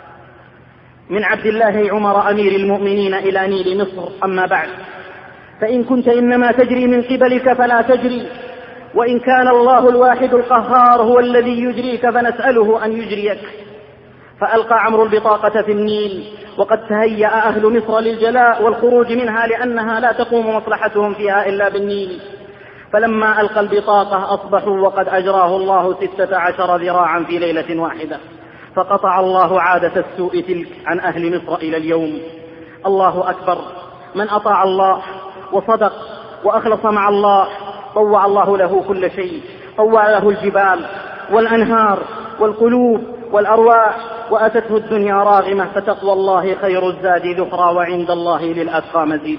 [SPEAKER 2] من عبد الله عمر أمير المؤمنين إلى نيل مصر، أما بعد، فإن كنت إنما تجري من قبلك فلا تجري، وإن كان الله الواحد القهار هو الذي يجريك فنسأله أن يجريك. فألقى عمرو البطاقة في النيل، وقد تهيأ أهل مصر للجلاء والخروج منها لأنها لا تقوم مصلحتهم فيها إلا بالنيل. فلما ألقى البطاقة أصبحوا وقد أجراه الله ستة عشر ذراعا في ليلة واحدة، فقطع الله عادة السوء تلك عن أهل مصر إلى اليوم. الله أكبر. من أطاع الله وصدق وأخلص مع الله طوع الله له كل شيء، طوع له الجبال والأنهار والقلوب والأرواح، وأتته الدنيا راغمة، فتقوى الله خير الزاد ذخرى، وعند الله للأتقى مزيد.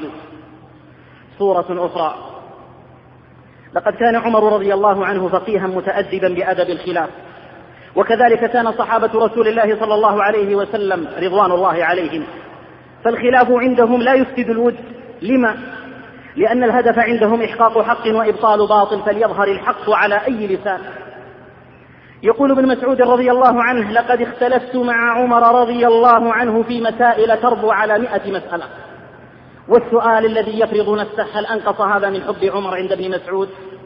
[SPEAKER 2] سورة أخرى: لقد كان عمر رضي الله عنه فقيها متأدبا بأدب الخلاف، وكذلك كان صحابة رسول الله صلى الله عليه وسلم رضوان الله عليهم. فالخلاف عندهم لا يفسد الود. لما؟ لأن الهدف عندهم إحقاق حق وإبطال باطل، فليظهر الحق على أي لسان. يقول ابن مسعود رضي الله عنه: لقد اختلفت مع عمر رضي الله عنه في مسائل تربو على مئة مسألة. والسؤال الذي يفرض نفسه: هل أنقص هذا من حب عمر عند ابن مسعود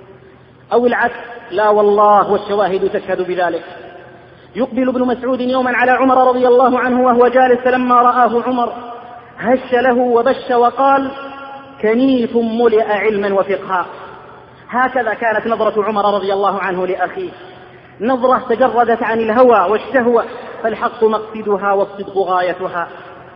[SPEAKER 2] أو العكس؟ لا والله، والشواهد تشهد بذلك. يقبل ابن مسعود يوما على عمر رضي الله عنه وهو جالس، فلما رآه عمر هش له وبش وقال: كنيف ملئ علما وفقها. هكذا كانت نظرة عمر رضي الله عنه لأخيه، نظرة تجردت عن الهوى والشهوة، فالحق مقصدها والصدق غايتها.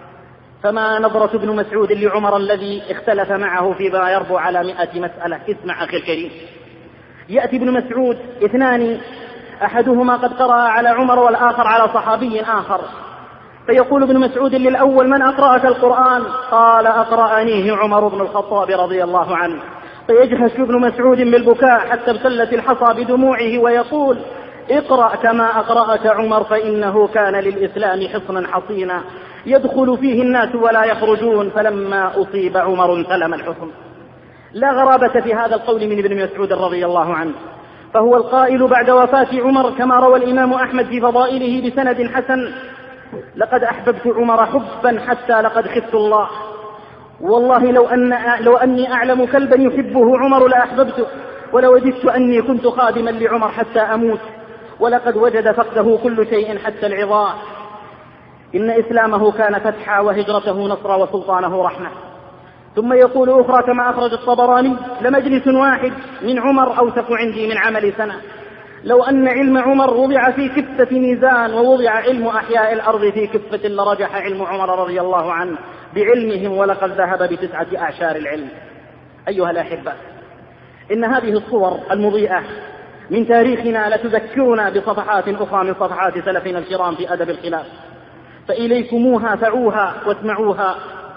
[SPEAKER 2] فما نظرة ابن مسعود لعمر الذي اختلف معه فيما يربو على مئة مسألة؟ اسمع أخي الكريم. يأتي ابن مسعود اثنان، أحدهما قد قرأ على عمر والآخر على صحابي آخر، فيقول ابن مسعود للأول: من أقرأك القرآن؟ قال: أقرأنيه عمر بن الخطاب رضي الله عنه. فيجهش ابن مسعود بالبكاء حتى ابتلت الحصى بدموعه ويقول: اقرأ كما أقرأك عمر، فإنه كان للإسلام حصنا حصينا يدخل فيه الناس ولا يخرجون، فلما أصيب عمر انسلم الحكم. لا غرابة في هذا القول من ابن مسعود رضي الله عنه، فهو القائل بعد وفاة عمر كما روى الإمام أحمد في فضائله بسند حسن: لقد أحببت عمر حبا حتى لقد خفت الله، والله لو, أن لو أني أعلم كلبا يحبه عمر لأحببته، ولوددت أني كنت خادما لعمر حتى أموت، ولقد وجد فقده كل شيء حتى العظام. إن إسلامه كان فتحا، وهجرته نصرا، وسلطانه رحمة. ثم يقول أخرى كما أخرج الطبراني: لمجلس واحد من عمر أوثق عندي من عمل سنة. لو أن علم عمر وضع في كفة ميزان ووضع علم أحياء الأرض في كفة لرجح علم عمر رضي الله عنه بعلمهم، ولقد ذهب بتسعة أعشار العلم. أيها الأحبة، إن هذه الصور المضيئة من تاريخنا لتذكرنا بصفحات أخرى من صفحات سلفنا الكرام في أدب الخلاف، فإليكموها فعوها واسمعوها.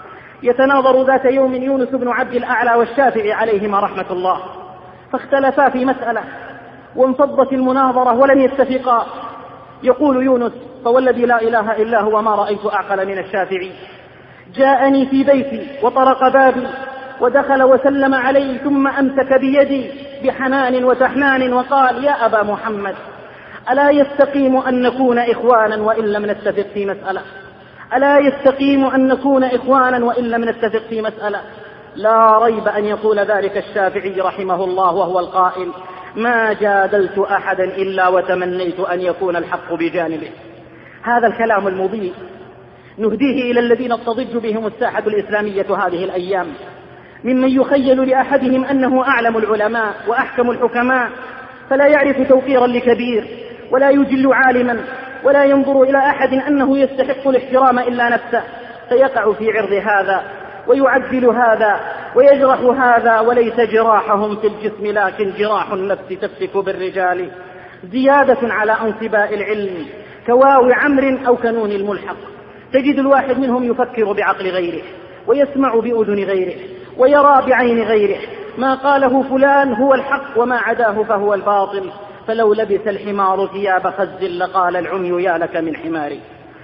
[SPEAKER 2] يتناظر ذات يوم يونس بن عبد الأعلى والشافعي عليهما رحمة الله، فاختلفا في مسألة وانفضت المناظرة ولم يتفقا. يقول يونس: فوالذي لا إله إلا هو ما رأيت أعقل من الشافعي. جاءني في بيتي وطرق بابي ودخل وسلم علي، ثم أمسك بيدي بحنان وتحنان وقال: يا أبا محمد، ألا يستقيم أن نكون إخوانا وإن لم نتفق في مسألة؟ ألا يستقيم أن نكون إخوانا وإن لم نتفق في مسألة؟ لا ريب أن يقول ذلك الشافعي رحمه الله وهو القائل: ما جادلت أحدا إلا وتمنيت أن يكون الحق بجانبه. هذا الكلام المضيء نهديه إلى الذين تضج بهم الساحة الإسلامية هذه الأيام، ممن يخيل لأحدهم أنه أعلم العلماء وأحكم الحكماء، فلا يعرف توقيرا لكبير ولا يجل عالما ولا ينظر إلى أحد أنه يستحق الاحترام إلا نفسه، فيقع في عرض هذا ويعذل هذا ويجرح هذا، وليس جراحهم في الجسم لكن جراح النفس تفتك بالرجال، زيادة على أنصباء العلم كواو عمر أو كنون الملحق. تجد الواحد منهم يفكر بعقل غيره ويسمع بأذن غيره ويرى بعين غيره، ما قاله فلان هو الحق وما عداه فهو الباطل، فلو لبس الحمار ثياب خز لقال العمي يا لك من حماري.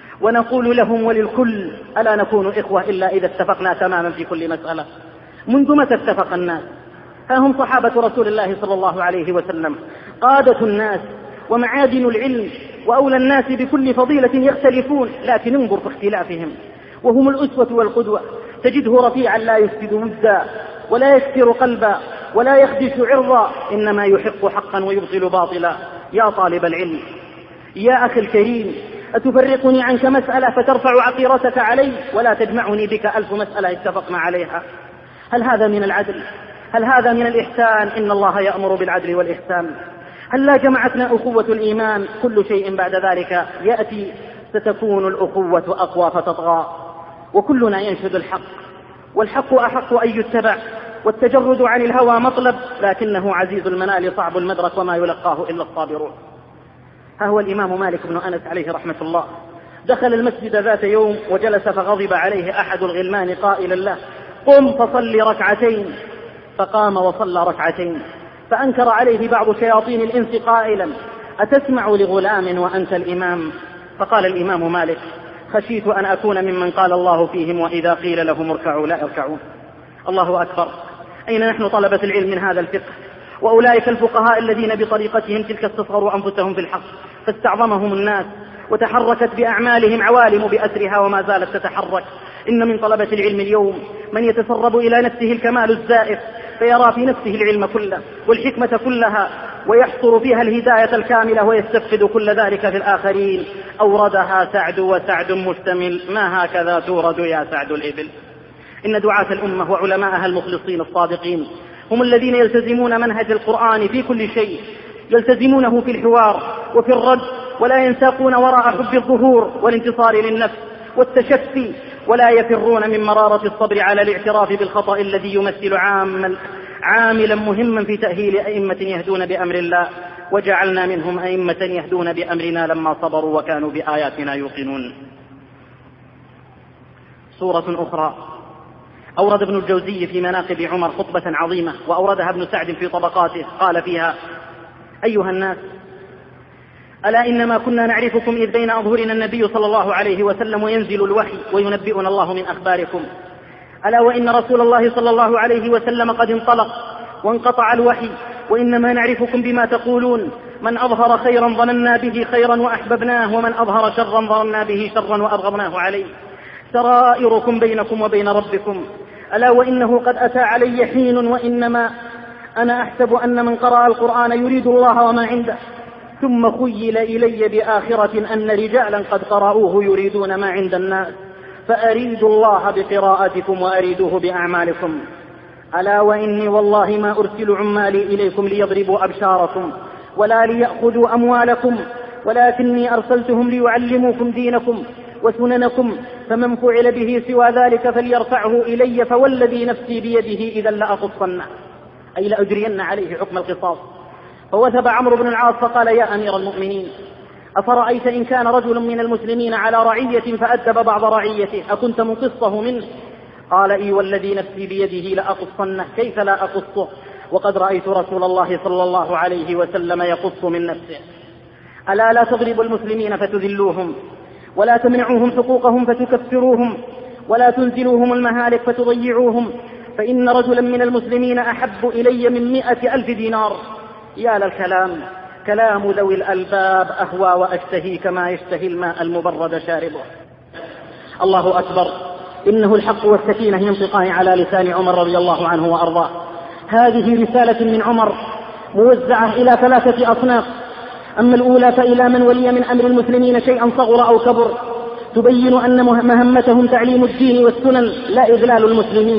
[SPEAKER 2] ونقول لهم وللكل: ألا نكون إخوة إلا إذا اتفقنا تماما في كل مسألة؟ منذ متى اتفق الناس؟ ها هم صحابة رسول الله صلى الله عليه وسلم قادة الناس ومعادن العلم وأولى الناس بكل فضيلة يختلفون، لكن انظر في اختلافهم، وهم الأسوة والقدوة. تجده رفيعا لا يفسد ودا ولا يكسر قلبا ولا يخدش عرضا، إنما يحق حقا ويبطل باطلا. يا طالب العلم، يا أخي الكريم، أتفرقني عنك مسألة فترفع عقيرتك علي ولا تجمعني بك ألف مسألة اتفقنا عليها؟ هل هذا من العدل؟ هل هذا من الإحسان؟ إن الله يأمر بالعدل والإحسان. هل لا جمعتنا أخوة الإيمان؟ كل شيء بعد ذلك يأتي، ستكون الأخوة أقوى فتطغى. وكلنا ينشد الحق، والحق أحق أن يتبع، والتجرد عن الهوى مطلب، لكنه عزيز المنال صعب المدرك وما يلقاه إلا الصابرون. ها هو الإمام مالك بن أنس عليه رحمة الله دخل المسجد ذات يوم وجلس، فغضب عليه أحد الغلمان قائلا له: قم فصل ركعتين، فقام وصلى ركعتين، فأنكر عليه بعض شياطين الإنس قائلا: أتسمع لغلام وأنت الإمام؟ فقال الإمام مالك: خشيت أن أكون ممن قال الله فيهم وإذا قيل لهم اركعوا لا يركعون. الله أكبر! أين نحن طلبة العلم من هذا الفقه وأولئك الفقهاء الذين بطريقتهم تلك استصغروا أنفسهم في الحق فاستعظمهم الناس، وتحركت بأعمالهم عوالم بأسرها وما زالت تتحرك؟ إن من طلبة العلم اليوم من يتسرب إلى نفسه الكمال الزائف، فيرى في نفسه العلم كله والحكمة كلها ويحصر فيها الهداية الكاملة ويستفقد كل ذلك في الآخرين. أوردها سعد وسعد مشتمل، ما هكذا تورد يا سعد الإبل. إن دعاة الأمة وعلماءها المخلصين الصادقين هم الذين يلتزمون منهج القرآن في كل شيء، يلتزمونه في الحوار وفي الرد، ولا ينساقون وراء حب الظهور والانتصار للنفس والتشفي، ولا يفرون من مرارة الصبر على الاعتراف بالخطأ الذي يمثل عامل عاملا مهما في تأهيل أئمة يهدون بأمر الله، وجعلنا منهم أئمة يهدون بأمرنا لما صبروا وكانوا بآياتنا يوقنون. سورة أخرى أورد ابن الجوزي في مناقب عمر خطبة عظيمة، وأوردها ابن سعد في طبقاته، قال فيها: أيها الناس، ألا إنما كنا نعرفكم إذ بين أظهرنا النبي صلى الله عليه وسلم وينزل الوحي وينبئنا الله من أخباركم. ألا وإن رسول الله صلى الله عليه وسلم قد انطلق وانقطع الوحي، وإنما نعرفكم بما تقولون. من أظهر خيرا ظننا به خيرا وأحببناه، ومن أظهر شرا ظننا به شرا وأبغضناه عليه. سرائركم بينكم وبين ربكم. ألا وإنه قد أتى علي حين وإنما أنا أحسب أن من قرأ القرآن يريد الله وما عنده، ثم خيل إلي بآخرة أن رجالا قد قرأوه يريدون ما عند الناس، فأريد الله بقراءتكم وأريدوه بأعمالكم. ألا وإني والله ما أرسل عمالي إليكم ليضربوا أبشاركم ولا ليأخذوا أموالكم، ولكني أرسلتهم ليعلموكم دينكم وسننكم، فمن فعل به سوى ذلك فليرفعه إلي، فوالذي نفسي بيده إذا لأقصنه، أي لأجرين عليه حكم القصاص. فوثب عمرو بن العاص فقال: يا أمير المؤمنين، أفرأيت إن كان رجل من المسلمين على رعية فأدب بعض رعيته أكنت مقصه منه؟ قال: إي والذي نفسي بيده لأقصنه، كيف لا أقصه وقد رأيت رسول الله صلى الله عليه وسلم يقص من نفسه. ألا لا تضربوا المسلمين فتذلوهم، ولا تمنعوهم حقوقهم فتكفروهم، ولا تنزلوهم المهالك فتضيعوهم، فإن رجلا من المسلمين أحب إلي من مئة ألف دينار. يا للكلام، كلام ذوي الألباب أهوى وأشتهي كما يشتهي الماء المبرد شاربه. الله أكبر! إنه الحق والسكينة ينطقان على لسان عمر رضي الله عنه وأرضاه. هذه رسالة من عمر موزعة إلى ثلاثة أصناف. أما الأولى فإلى من ولي من أمر المسلمين شيئا صغر أو كبر، تبين أن مهمتهم تعليم الدين والسنن لا إذلال المسلمين،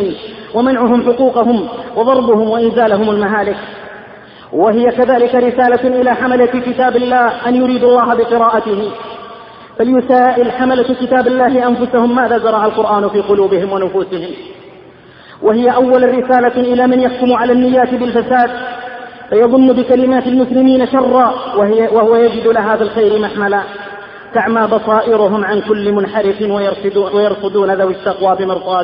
[SPEAKER 2] ومنعهم حقوقهم وضربهم وإنزالهم المهالك. وهي كذلك رسالة إلى حملة كتاب الله أن يريدوا الله بقراءته، فليسائل حملة كتاب الله أنفسهم ماذا زرع القرآن في قلوبهم ونفوسهم. وهي أول رسالة إلى من يحكم على النيات بالفساد فيظن بكلمات المسلمين شرا وهي وهو يجد لها في الخير محملا، تعمى بصائرهم عن كل منحرف ويرصدون ذوي التقوى بمرصاد.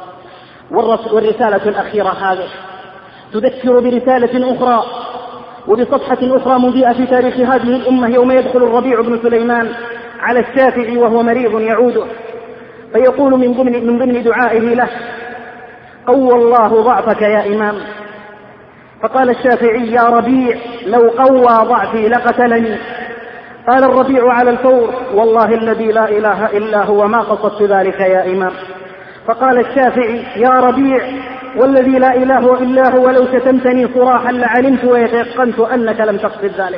[SPEAKER 2] والرسالة الأخيرة هذه تذكر برسالة أخرى وبصفحة أخرى مضيئة في تاريخ هذه الأمة، يوم يدخل الربيع بن سليمان على الشافعي وهو مريض يعوده، فيقول من ضمن, من ضمن دعائه له: قوى الله ضعفك يا إمام. فقال الشافعي: يا ربيع لو قوى ضعفي لقتلني. قال الربيع على الفور: والله الذي لا إله إلا هو ما قصدت ذلك يا إمام. فقال الشافعي: يا ربيع والذي لا إله إلا هو لو شتمتني صراحا لعلمت ويتيقنت أنك لم تقصد ذلك.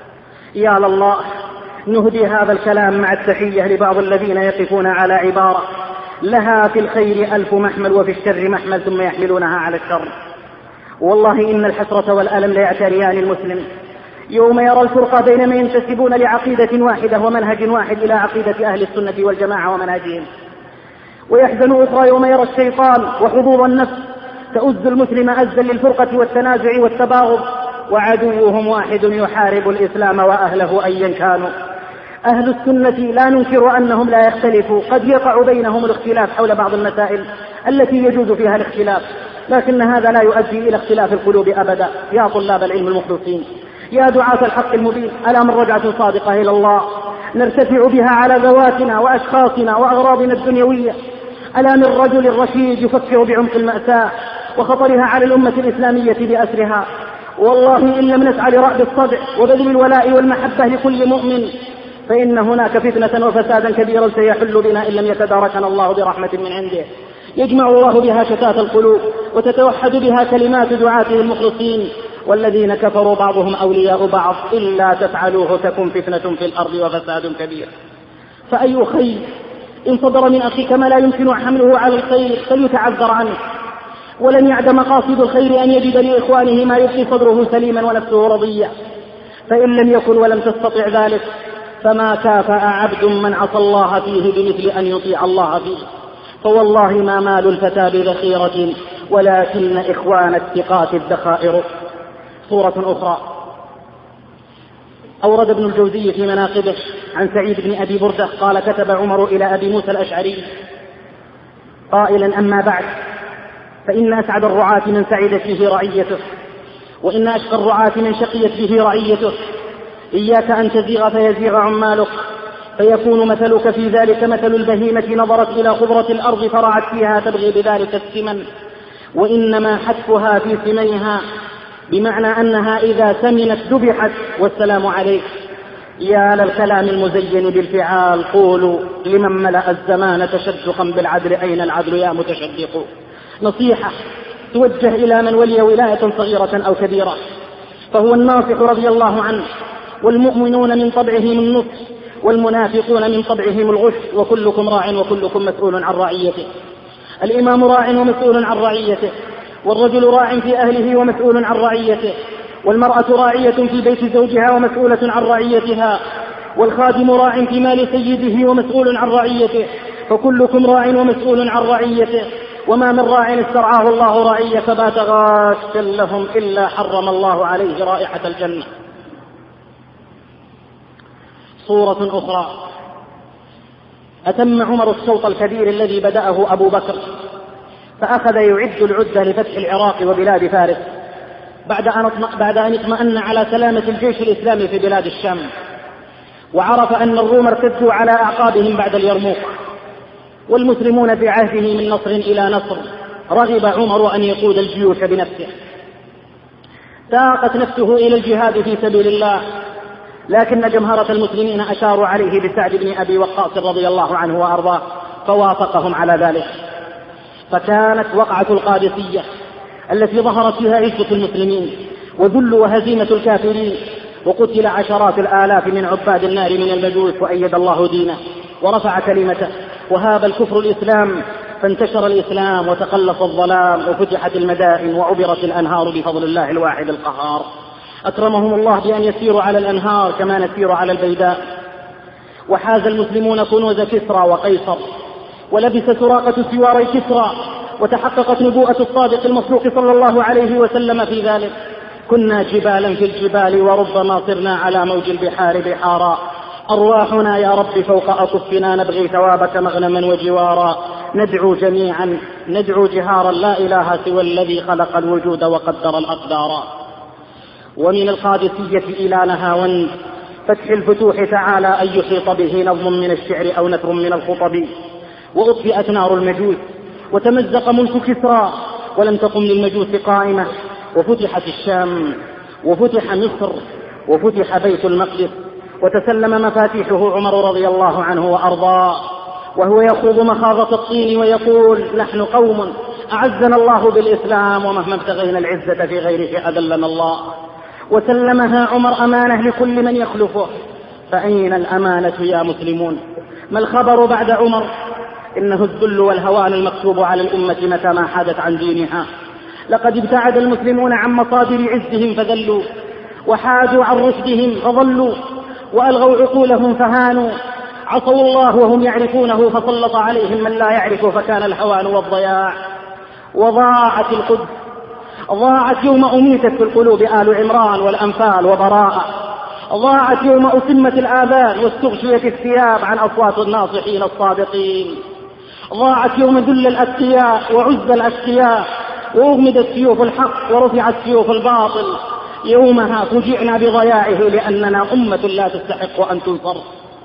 [SPEAKER 2] يا لله، نهدي هذا الكلام مع التحية لبعض الذين يقفون على عبارة لها في الخير ألف محمل وفي الشر محمل ثم يحملونها على الشر. والله إن الحسرة والألم ليعتريان المسلم يوم يرى الفرقة بين من ينتسبون لعقيدة واحدة ومنهج واحد إلى عقيدة أهل السنة والجماعة ومنهجهم، ويحزن أخرى يوم يرى الشيطان وحظوظ النفس تؤذ المسلم أزا للفرقة والتنازع والتباغض، وعدوهم واحد يحارب الإسلام وأهله أيا كانوا. أهل السنة لا ننكر أنهم لا يختلفوا، قد يقع بينهم الاختلاف حول بعض المسائل التي يجوز فيها الاختلاف، لكن هذا لا يؤدي إلى اختلاف القلوب أبدا. يا طلاب العلم المخلصين، يا دعاة الحق المبين، ألا من رجعة صادقة إلى الله نرتفع بها على ذواتنا وأشخاصنا وأغراضنا الدنيوية؟ ألا من رجل رشيد يفكر بعمق المأساة وخطرها على الأمة الإسلامية بأسرها؟ والله إن لم نسعى لرأب الصدع وبذل الولاء والمحبة لكل مؤمن فإن هناك فتنة وفسادا كبيرا سيحل بنا إن لم يتداركنا الله برحمة من عنده، يجمع الله بها شتات القلوب وتتوحد بها كلمات دعاته المخلصين. والذين كفروا بعضهم أولياء بعض إلا تفعلوه تكن فتنة في الأرض وفساد كبير. فأي خير إن صدر من أخيك ما لا يمكن حمله على الخير فليتعذر عنه، ولن يعد مقاصد الخير أن يجد لإخوانه ما يبقي صدره سليما ونفسه رضيا. فإن لم يكن ولم تستطع ذلك فما كافأ عبد من عصى الله فيه بمثل أن يطيع الله فيه. فوالله ما مال الفتى بذخيرة ولكن إخوان الثقات الذخائر. صورة أخرى أورد ابن الجوزي في مناقبه عن سعيد بن أبي بردة قال: كتب عمر إلى أبي موسى الأشعري قائلا: أما بعد، فإن أسعد الرعاة من سعدت به رعيته، وإن أشقى الرعاة من شقيت به رعيته. إياك أن تزيغ فيزيغ عمالك، فيكون مثلك في ذلك مثل البهيمة نظرت إلى خضرة الأرض فرعت فيها تبغي بذلك الثمن، وإنما حتفها في ثمنها، بمعنى أنها إذا ثمنت ذبحت. والسلام عليك. يا للكلام المزين بالفعال، قولوا لمن ملأ الزمان تشدقا بالعدل أين العدل يا متشدق. نصيحة توجه إلى من ولي ولاية صغيرة أو كبيرة، فهو الناصح رضي الله عنه، والمؤمنون من طبعهم النصح، والمنافقون من طبعهم الغش، وكلكم راع وكلكم مسؤول عن رعيته. الإمام راع ومسؤول عن رعيته، والرجل راع في أهله ومسؤول عن رعيته، والمرأة راعية في بيت زوجها ومسؤولة عن رعيتها، والخادم راع في مال سيده ومسؤول عن رعيته، فكلكم راع ومسؤول عن رعيته. وما من راع استرعاه الله رعية فبات غاشا لهم إلا حرم الله عليه رائحة الجنة. صورة أخرى أتم عمر الشوط الكبير الذي بدأه أبو بكر، فأخذ يعد العدة لفتح العراق وبلاد فارس بعد أن اطمأن على سلامة الجيش الإسلامي في بلاد الشام، وعرف أن الروم ارتدوا على أعقابهم بعد اليرموك، والمسلمون في عهده من نصر إلى نصر. رغب عمر أن يقود الجيوش بنفسه، ساقت نفسه إلى الجهاد في سبيل الله، لكن جمهرة المسلمين أشاروا عليه بسعد بن أبي وقاص رضي الله عنه وأرضاه، فوافقهم على ذلك. فكانت وقعة القادسية التي ظهرت فيها عزة المسلمين وذل وهزيمة الكافرين، وقتل عشرات الآلاف من عباد النار من المجوس، وأيد الله دينه ورفع كلمته، وهاب الكفر الإسلام، فانتشر الإسلام وتقلص الظلام وفتحت المدائن وعبرت الأنهار بفضل الله الواحد القهار. أكرمهم الله بأن يسيروا على الأنهار كما نسير على البيداء. وحاز المسلمون كنوز كسرى وقيصر، ولبس سراقة سواري كسرى، وتحققت نبوءة الصادق المصدوق صلى الله عليه وسلم في ذلك. كنا جبالا في الجبال وربما صرنا على موج البحار بحارا، أرواحنا يا رب فوق أكفنا نبغي ثوابك مغنما وجوارا. ندعو جميعا ندعو جهارا لا إله سوى الذي خلق الوجود وقدر الأقدار. ومن القادسية إلى نهاوند فتح الفتوح تعالى أن يحيط به نظم من الشعر أو نثر من الخطب. وأطفئت نار المجوس وتمزق ملك كسرى ولم تقم للمجوس قائمة. وفتحت الشام وفتح مصر وفتح بيت المقدس، وتسلم مفاتيحه عمر رضي الله عنه وأرضاه، وهو يخوض مخاضة الطين ويقول: نحن قوم أعزنا الله بالإسلام ومهما ابتغينا العزة في غيره أذلنا الله. وسلمها عمر أمانة لكل من يخلفه. فأين الأمانة يا مسلمون؟ ما الخبر بعد عمر؟ إنه الذل والهوان المكتوب على الأمة متى ما حادت عن دينها. لقد ابتعد المسلمون عن مصادر عزهم فذلوا، وحادوا عن رشدهم فضلوا، وألغوا عقولهم فهانوا. عصوا الله وهم يعرفونه فسلط عليهم من لا يعرفه فكان الهوان والضياع. وضاعت القدس، ضاعت يوم أميتت في القلوب آل عمران والأنفال وبراءة. ضاعت يوم أسمت الآذان واستغشيت الثياب عن أصوات الناصحين الصادقين. ضاعت يوم ذل الأتقياء وعز الأشقياء، وأغمدت سيوف الحق ورفعت سيوف الباطل. يومها فجعنا بضياعه لأننا أمة لا تستحق أن تنصر.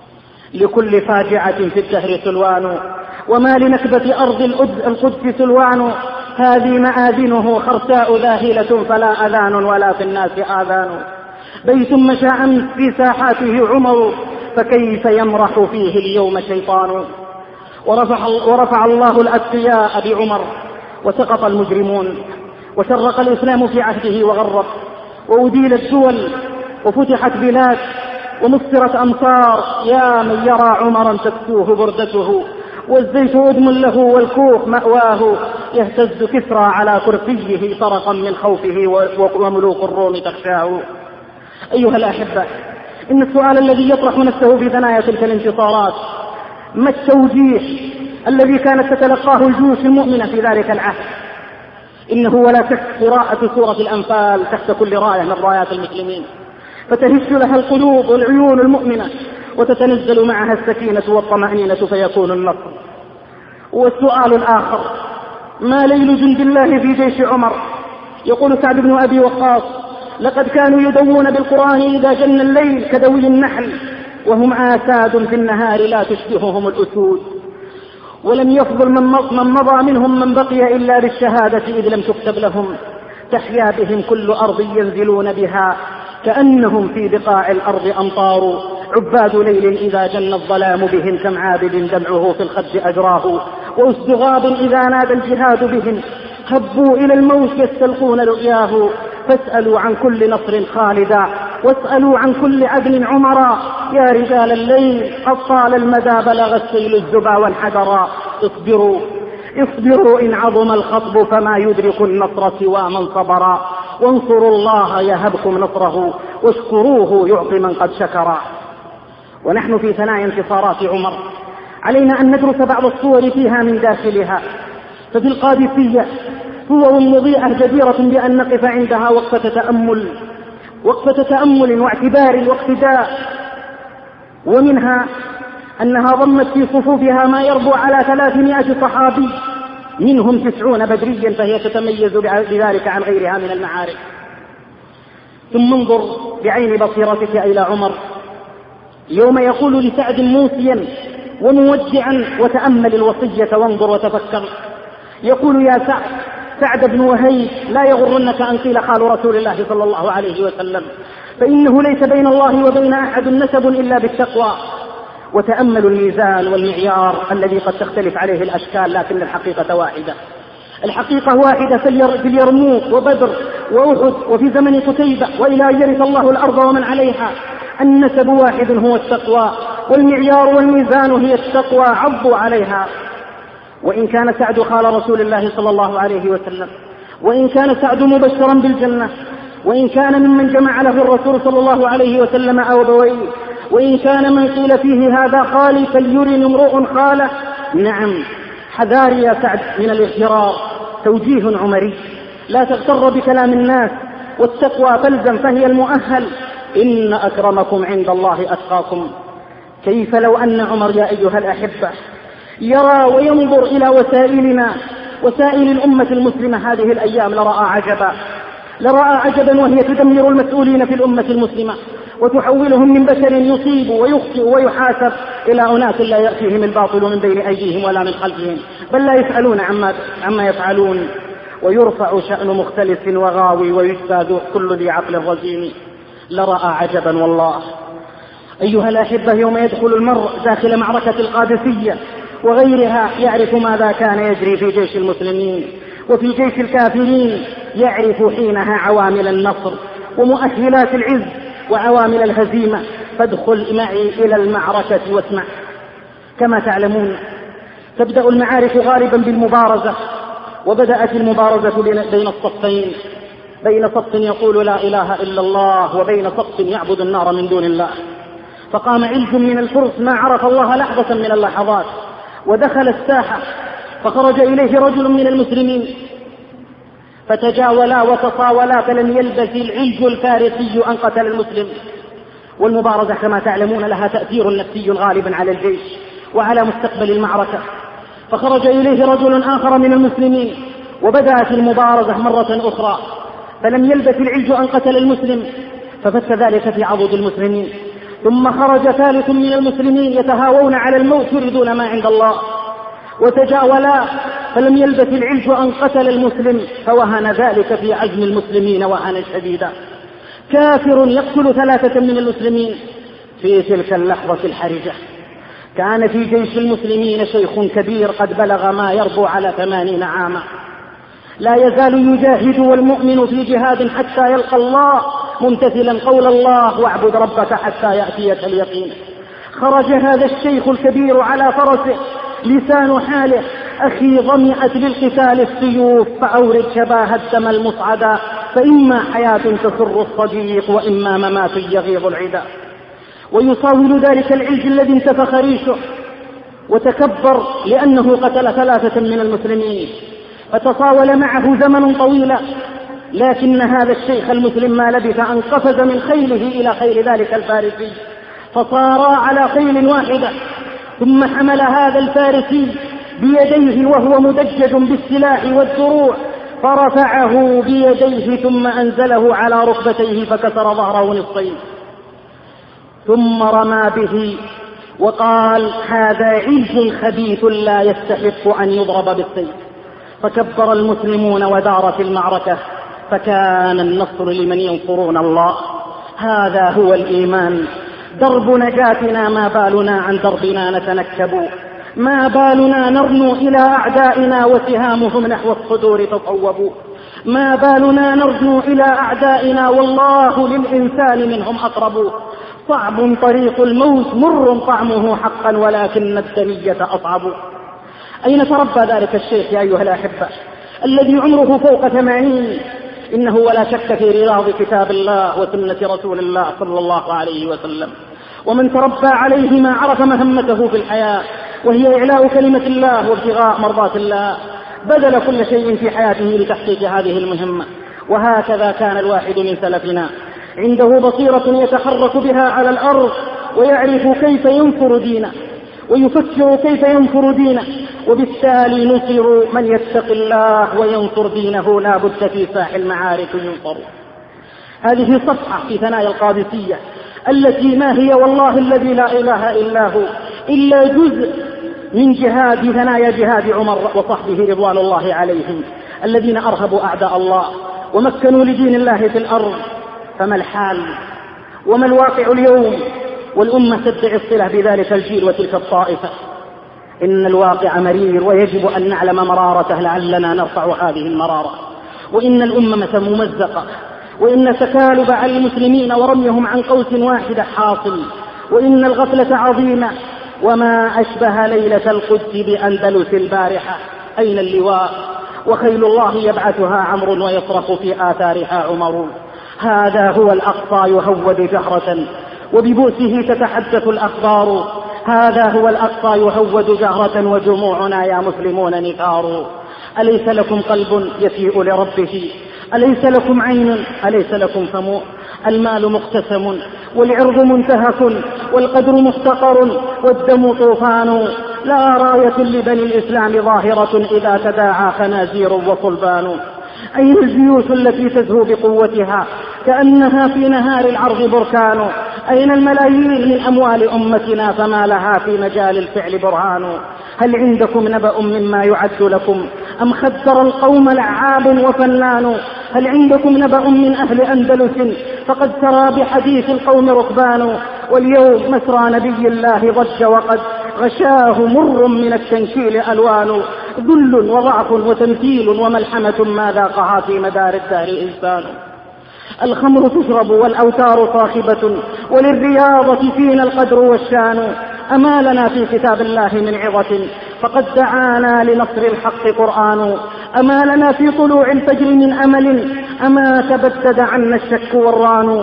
[SPEAKER 2] لكل فاجعة في الدهر سلوان، وما لنكبة أرض القدس سلوان. هذه مآذنه خرساء ذاهلة فلا أذان ولا في الناس آذان. بيت مشى أمس في ساحاته عمر، فكيف يمرح فيه اليوم شيطان. ورفع, ورفع الله الأتقياء بعمر وسقط المجرمون، وشرق الإسلام في عهده وغرب، وأديلت دول وفتحت بلاد ومصرت أمصار. يا من يرى عمرا تكسوه بردته، والزيت أدم له والكوخ مأواه. يهتز كسرى على كرسيه طرقا من خوفه، وملوك الروم تخشاه. أيها الأحبة، إن السؤال الذي يطرح نفسه في ثنايا تلك الانتصارات: ما التوجيه الذي كانت تتلقاه الجيوش المؤمنة في ذلك العهد؟ إنه ولا شك قراءة سورة الأنفال تحت كل راية من رايات المسلمين، فتهش لها القلوب والعيون المؤمنة، وتتنزل معها السكينة والطمأنينة فيكون النصر. والسؤال الآخر: ما ليل جند الله في جيش عمر؟ يقول سعد بن أبي وقاص: لقد كانوا يدوون بالقرآن إذا جن الليل كدوي النحل، وهم آساد في النهار لا تشبههم الأسود. ولم يفضل من مضى منهم من بقي إلا للشهادة إذ لم تكتب لهم. تحيا بهم كل أرض ينزلون بها، كأنهم في بقاع الأرض أمطار. عباد ليل إذا جن الظلام بهم، كم عابد دمعه في الخد أجراه. وأسد غاب إذا نادى الجهاد بهم، هبوا إلى الموت يستلقون لقياه. فاسألوا عن كل نصر خالدا، واسألوا عن كل عدل عمرا. يا رجال الليل قد طال المدى، بلغ السيل الزبا وانحدرا. اصبروا اصبروا إن عظم الخطب، فما يدرك النصر سوى من صبرا. وانصروا الله يهبكم نصره، واشكروه يعطي من قد شكرا. ونحن في ثنايا انتصارات عمر علينا أن ندرس بعض الصور فيها من داخلها. ففي القادسية صور مضيئة جديرة بأن نقف عندها وقفة تأمل وقفة تأمل واعتبار واقتداء. ومنها أنها ضمت في صفوفها ما يربو على ثلاثمائة صحابي، منهم تسعون بدريا، فهي تتميز بذلك عن غيرها من المعارك. ثم انظر بعين بصيرتك إلى عمر يوم يقول لسعد موسيا ومودعا: وتأمل الوصية وانظر وتفكر. يقول: يا سعد سعد بن وهيب، لا يغرنك أن قيل قال رسول الله صلى الله عليه وسلم، فإنه ليس بين الله وبين أحد نسب إلا بالتقوى. وتأمل الميزان والمعيار الذي قد تختلف عليه الأشكال، لكن الحقيقة واحدة. الحقيقة واحدة في اليرموك وبدر وأحد وفي زمن قتيبة وإلى أن يرث الله الأرض ومن عليها. النسب واحد هو التقوى، والمعيار والميزان هي التقوى، عضوا عليها. وإن كان سعد خال رسول الله صلى الله عليه وسلم، وإن كان سعد مبشرا بالجنة، وإن كان ممن جمع له الرسول صلى الله عليه وسلم أبويه، وإن كان من قيل فيه هذا خالي فليرن امرؤ خاله. نعم، حذار يا سعد من الاغترار، توجيه عمري، لا تغتر بكلام الناس، والتقوى فلزم فهي المؤهل، إن أكرمكم عند الله أتقاكم. كيف لو أن عمر يا أيها الأحبة يرى وينظر إلى وسائلنا، وسائل الأمة المسلمة هذه الأيام، لرأى عجبا، لرأى عجبا وهي تدمر المسؤولين في الأمة المسلمة، وتحولهم من بشر يصيب ويخطئ ويحاسب إلى أناس لا يأتيهم الباطل من بين أيديهم ولا من خلفهم، بل لا يفعلون عما, عما يفعلون، ويرفع شأن مختلف وغاوي ويجتاز كل ذي عقل رزين. لرأى عجبا والله. أيها الأحبة، يوم يدخل المرء داخل معركة القادسية وغيرها يعرف ماذا كان يجري في جيش المسلمين وفي جيش الكافرين، يعرف حينها عوامل النصر ومؤهلات العز وعوامل الهزيمة. فادخل معي إلى المعركة واسمع. كما تعلمون تبدأ المعارك غالبا بالمبارزة، وبدأت المبارزة بين الصفين، بين صف يقول لا إله إلا الله وبين صف يعبد النار من دون الله. فقام علج من الفرس ما عرف الله لحظة من اللحظات ودخل الساحة، فخرج إليه رجل من المسلمين فتجاولا وتصاولا، فلم يلبث العلج الفارسي أن قتل المسلم. والمبارزة كما تعلمون لها تأثير نفسي غالب على الجيش وعلى مستقبل المعركة. فخرج إليه رجل آخر من المسلمين وبدأت المبارزة مرة أخرى، فلم يلبث العلج أن قتل المسلم، ففت ذلك في عضد المسلمين. ثم خرج ثالث من المسلمين يتهاوون على الموت يريدون ما عند الله، وتجاولا، فلم يلبث العلج أن قتل المسلم، فوهن ذلك في عزم المسلمين وهنا شديدا. كافر يقتل ثلاثة من المسلمين. في تلك اللحظة الحرجة كان في جيش المسلمين شيخ كبير قد بلغ ما يربو على ثمانين عاما، لا يزال يجاهد والمؤمن في جهاد حتى يلقى الله، ممتثلا قول الله واعبد ربك حتى يأتيك اليقين. خرج هذا الشيخ الكبير على فرسه، لسان حاله أخي ضمئت للقتال السيوف، فأورد شباه الدم المصعدا، فإما حياة تسر الصديق وإما ممات يغيظ العدا. ويصاول ذلك العلج الذي انتفخ ريشه وتكبر لأنه قتل ثلاثة من المسلمين، فتصاول معه زمن طويلا، لكن هذا الشيخ المسلم ما لبث أن قفز من خيله إلى خيل ذلك الفارسي، فصارا على خيل واحدة. ثم حمل هذا الفارسي بيديه وهو مدجج بالسلاح والدروع، فرفعه بيديه ثم أنزله على ركبتيه فكسر ظهره نصفين، ثم رمى به وقال هذا علج خبيث لا يستحق أن يضرب بالسيف. فكبر المسلمون ودارت المعركة، فكان النصر لمن ينصرون الله. هذا هو الإيمان، درب نجاتنا، ما بالنا عن دربنا نتنكب، ما بالنا نرنو إلى أعدائنا وسهامهم نحو الصدور تصوبوا، ما بالنا نرنو إلى أعدائنا والله للإنسان منهم أقرب. صعب طريق الموت مر طعمه حقا ولكن الدنية أصعب. أين تربى ذلك الشيخ يا أيها الأحبة الذي عمره فوق ثمانين؟ إنه ولا شك في رياض كتاب الله وسنة رسول الله صلى الله عليه وسلم. ومن تربى عليهما عرف مهمته في الحياة، وهي إعلاء كلمة الله وابتغاء مرضات الله، بذل كل شيء في حياته لتحقيق هذه المهمة. وهكذا كان الواحد من سلفنا، عنده بصيرة يتحرك بها على الأرض، ويعرف كيف ينصر دينه ويفكر كيف ينصر دينه، وبالتالي نصر من يتق الله وينصر دينه لا بد في ساح المعارك ينصر. هذه صفحة في ثنايا القادسية التي ما هي والله الذي لا إله إلا هو إلا جزء من جهاد ثنايا جهاد عمر وصحبه رضوان الله عليهم، الذين أرهبوا أعداء الله ومكنوا لدين الله في الأرض. فما الحال وما الواقع اليوم والأمة تدعي الصلة بذلك الجيل وتلك الطائفة؟ إن الواقع مرير، ويجب أن نعلم مرارته لعلنا نرفع هذه المرارة. وإن الأمة ممزقة، وإن تكالب على المسلمين ورميهم عن قوس واحدة حاصل، وإن الغفلة عظيمة، وما أشبه ليلة القدس بأندلس البارحة. أين اللواء وخيل الله يبعثها عمرو ويصرخ في آثارها عمر. هذا هو الأقصى يهود جهرة وببؤسه تتحدث الأخبار. هذا هو الأقصى يهود جهرة وجموعنا يا مسلمون نثار. أليس لكم قلب يسيء لربه؟ أليس لكم عين؟ أليس لكم فم؟ المال مقتسم والعرض منتهك والقدر محتقر والدم طوفان. لا راية لبني الإسلام ظاهرة إذا تداعى خنازير وصلبان. أين الجيوش التي تزهو بقوتها كأنها في نهار العرض بركان؟ أين الملايين من أموال أمتنا فما لها في مجال الفعل برهان؟ هل عندكم نبأ مما يعد لكم أم خدر القوم لعاب وفنان؟ هل عندكم نبأ من أهل أندلس فقد سرى بحديث القوم ركبان؟ واليوم مسرى نبي الله ضج وقد غشاه مر من التنكيل ألوان. ذل وضعف وتمثيل وملحمة ما ذاقها في مدار الدهر إنسان. الخمر تشرب والأوتار صاخبة وللرياضة فينا القدر والشان. أما لنا في كتاب الله من عظة فقد دعانا لنصر الحق قرآن. أما لنا في طلوع الفجر من أمل أما تبدد عنا الشك والران.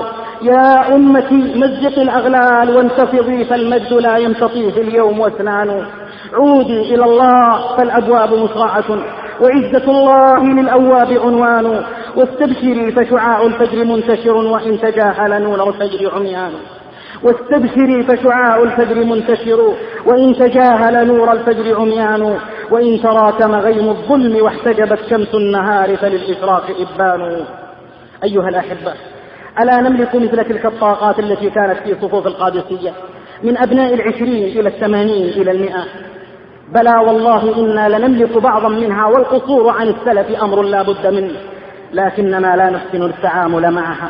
[SPEAKER 2] يا أمتي مزق الأغلال وانتفضي فالمجد لا يمتطيه اليوم واسنان. عودي إلى الله فالأبواب مسرعة وعزة الله للأواب عنوان. واستبشري فشعاع الفجر منتشر وإن تجاهل نور الفجر عميان. واستبشري فشعاع الفجر منتشر وإن تجاهل نور الفجر عميان. وإن تراكم غيم الظلم واحتجبت شمس النهار فللإشراق إبان. أيها الأحبة، ألا نملك مثل تلك الطاقات التي كانت في صفوف القادسية من أبناء العشرين إلى الثمانين إلى المئة؟ بلى والله إنا لنملك بعضا منها، والقصور عن السلف أمر لا بد منه، لكننا لا نحسن التعامل معها.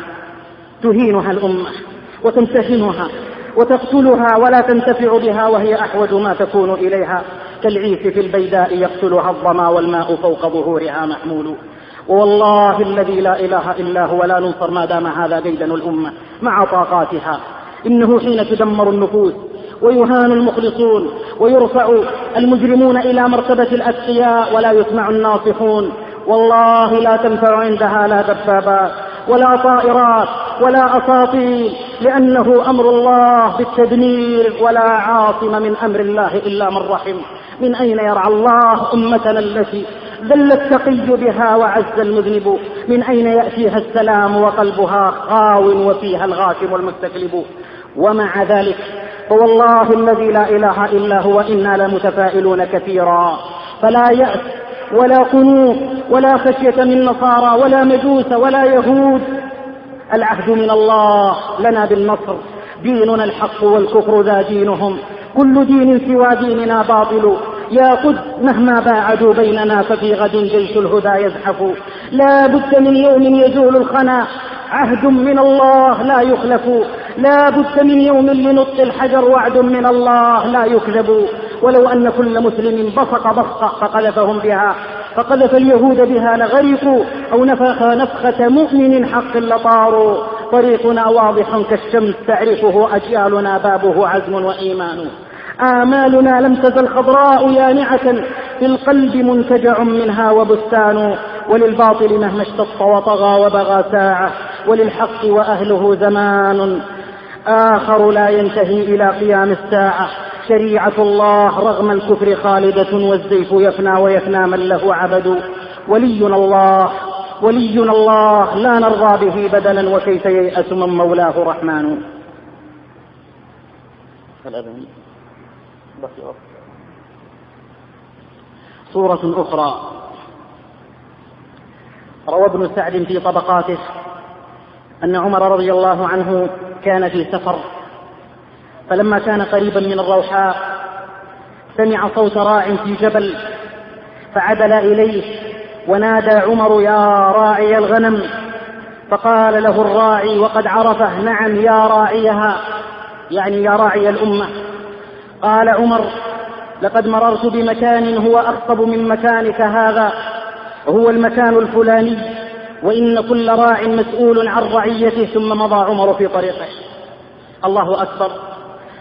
[SPEAKER 2] تهينها الأمة وتمتهنها وتقتلها ولا تنتفع بها وهي أحوج ما تكون إليها، كالعيس في البيداء يقتلها الظما والماء فوق ظهورها محمول. والله الذي لا إله إلا هو لا ننصر ما دام هذا ديدن الأمة مع طاقاتها. إنه حين تدمر النفوس ويهان المخلصون ويرفع المجرمون إلى مرتبة الأتقياء ولا يسمع الناصحون، والله لا تنفع عندها لا دبابات ولا طائرات ولا أساطيل، لأنه أمر الله بالتدمير ولا عاصم من أمر الله إلا من رحم. من أين يرعى الله أمتنا التي ذل التقي بها وعز المذنب؟ من أين يأتيها السلام وقلبها خاو وفيها الغاشم المستكلب؟ ومع ذلك فوالله الذي لا إله إلا هو إنا لمتفائلون كثيرا، فلا يأس ولا قنوط ولا خشية من نصارى ولا مجوس ولا يهود. العهد من الله لنا بالنصر، ديننا الحق والكفر ذا دينهم، كل دين سوى ديننا باطل. يا قد مهما باعدوا بيننا ففي غد جيش الهدى يزحف. لا بد من يوم يزول الخنا، عهد من الله لا يخلف. لا بد من يوم لنطق الحجر، وعد من الله لا يكذب. ولو أن كل مسلم بصق بصقة فقذفهم بها فقذف اليهود بها لغرقوا، أو نفخ نفخة مؤمن حق لطاروا. طريقنا واضح كالشمس تعرفه أجيالنا، بابه عزم وإيمان. آمالنا لم تزل خضراء يانعة، في القلب منتجع منها وبستان. وللباطل مهما اشتط وطغى وبغى ساعة، وللحق وأهله زمان آخر لا ينتهي إلى قيام الساعة. شريعة الله رغم الكفر خالدة، والزيف يفنى ويفنى من له عبد. ولينا الله ولينا الله لا نرضى به بدلا، وكيف ييأس من مولاه رحمن. صورة أخرى روى ابن سعد في طبقاته أن عمر رضي الله عنه كان في سفر، فلما كان قريبا من الروحاء سمع صوت راع في جبل، فعدل إليه ونادى عمر: يا راعي الغنم. فقال له الراعي وقد عرفه: نعم يا راعيها، يعني يا راعي الأمة. قال عمر: لقد مررت بمكان هو أخطب من مكانك هذا، هو المكان الفلاني، وإن كل راع مسؤول عن رعيته. ثم مضى عمر في طريقه. الله أكبر.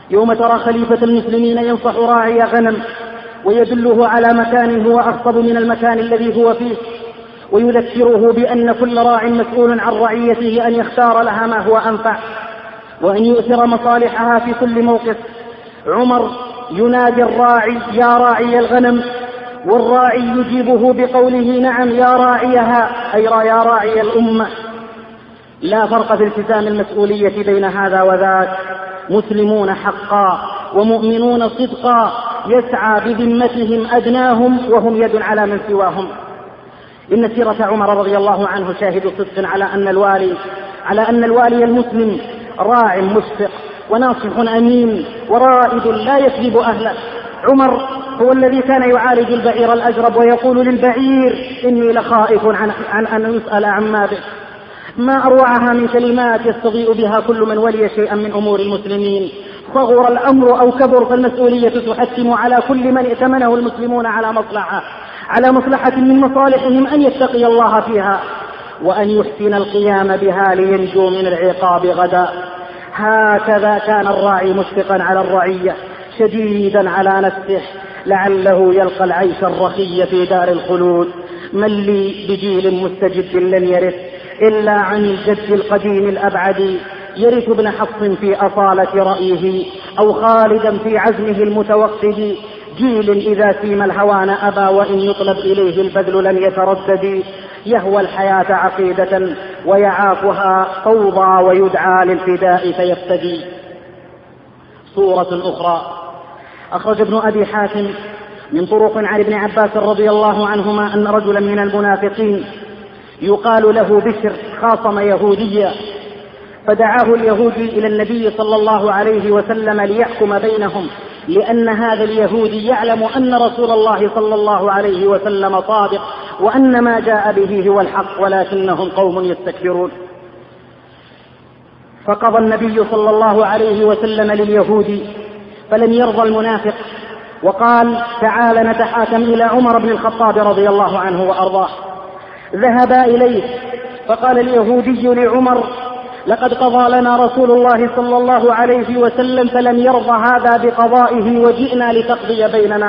[SPEAKER 2] يوم ترى خليفة المسلمين ينصح راعي غنم ويدله على مكان هو أخصب من المكان الذي هو فيه، ويذكره بأن كل راع مسؤول عن رعيته أن يختار لها ما هو أنفع وأن يؤثر مصالحها في كل موقف. عمر ينادي الراعي: يا راعي الغنم، والراعي يجيبه بقوله: نعم يا راعيها، أي يا راعي الأمة. لا فرق في التزام المسؤولية بين هذا وذاك، مسلمون حقا ومؤمنون صدقا، يسعى بذمتهم أدناهم وهم يد على من سواهم. إن سيرة عمر رضي الله عنه شاهد صدق على أن الوالي على أن الوالي المسلم راع مشفق وناصح أمين ورائد لا يكذب أهله. عمر هو الذي كان يعالج البعير الأجرب ويقول للبعير: إني لخائف عن, عن أن يسأل عما به. ما أروعها من كلمات يستضيء بها كل من ولي شيئا من أمور المسلمين. صغر الأمر أو كبر فالمسؤولية تحتم على كل من ائتمنه المسلمون على مصلحة على مصلحة من مصالحهم أن يتقي الله فيها وأن يحسن القيام بها لينجو من العقاب غدا. هكذا كان الراعي مشفقا على الرعية، شديدا على نفسه لعله يلقى العيش الرخي في دار الخلود. من لي بجيل مستجد لن يرث إلا عن الجد القديم الأبعد، يرث ابن حفص في أصالة رأيه أو خالدا في عزمه المتوقد. جيل إذا سيم الهوان أبى وإن يطلب إليه البذل لم يتردد، يهوى الحياة عقيدة ويعافها فوضى ويدعى للفداء فيفتدي. صورة أخرى أخرج ابن أبي حاتم من طرق عن ابن عباس رضي الله عنهما أن رجلا من المنافقين يقال له بشر خاصم يهوديا، فدعاه اليهودي إلى النبي صلى الله عليه وسلم ليحكم بينهم، لأن هذا اليهودي يعلم أن رسول الله صلى الله عليه وسلم صادق وأن ما جاء به هو الحق، ولكنهم قوم يستكبرون. فقضى النبي صلى الله عليه وسلم لليهودي فلم يرضى المنافق، وقال: تعال نتحاكم إلى عمر بن الخطاب رضي الله عنه وأرضاه. ذهبا إليه فقال اليهودي لعمر: لقد قضى لنا رسول الله صلى الله عليه وسلم فلم يرضى هذا بقضائه وجئنا لتقضي بيننا.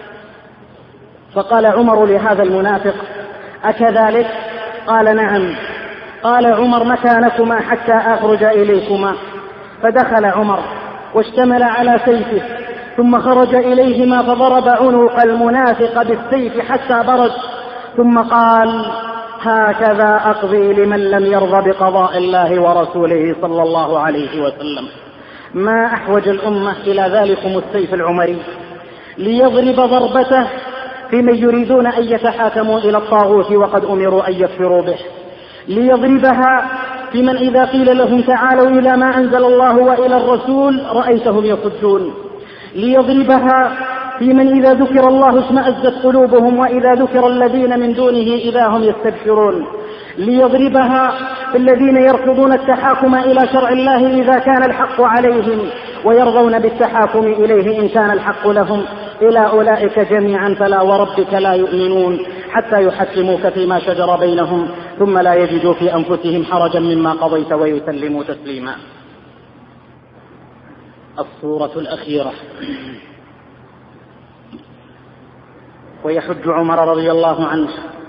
[SPEAKER 2] فقال عمر لهذا المنافق: أكذلك؟ قال: نعم. قال عمر: مكانكما حتى أخرج إليكما. فدخل عمر واشتمل على سيفه ثم خرج إليهما فضرب عنق المنافق بالسيف حتى برد، ثم قال: هكذا أقضي لمن لم يرضى بقضاء الله ورسوله صلى الله عليه وسلم. ما أحوج الأمة إلى ذلكم السيف العمري ليضرب ضربته في من يريدون أن يتحاكموا إلى الطاغوت وقد أمروا أن يكفروا به، ليضربها في من إذا قيل لهم تعالوا إلى ما أنزل الله وإلى الرسول رأيتهم يصدون، ليضربها في من إذا ذكر الله اشمأزت قلوبهم وإذا ذكر الذين من دونه إذا هم يستبشرون، ليضربها في الذين يرفضون التحاكم إلى شرع الله إذا كان الحق عليهم ويرضون بالتحاكم إليه إن كان الحق لهم. إلى أولئك جميعا فلا وربك لا يؤمنون حتى يحكموك فيما شجر بينهم ثم لا يجدوا في أنفسهم حرجا مما قضيت ويسلموا تسليما. الصورة الأخيرة. ويحج عمر رضي الله عنه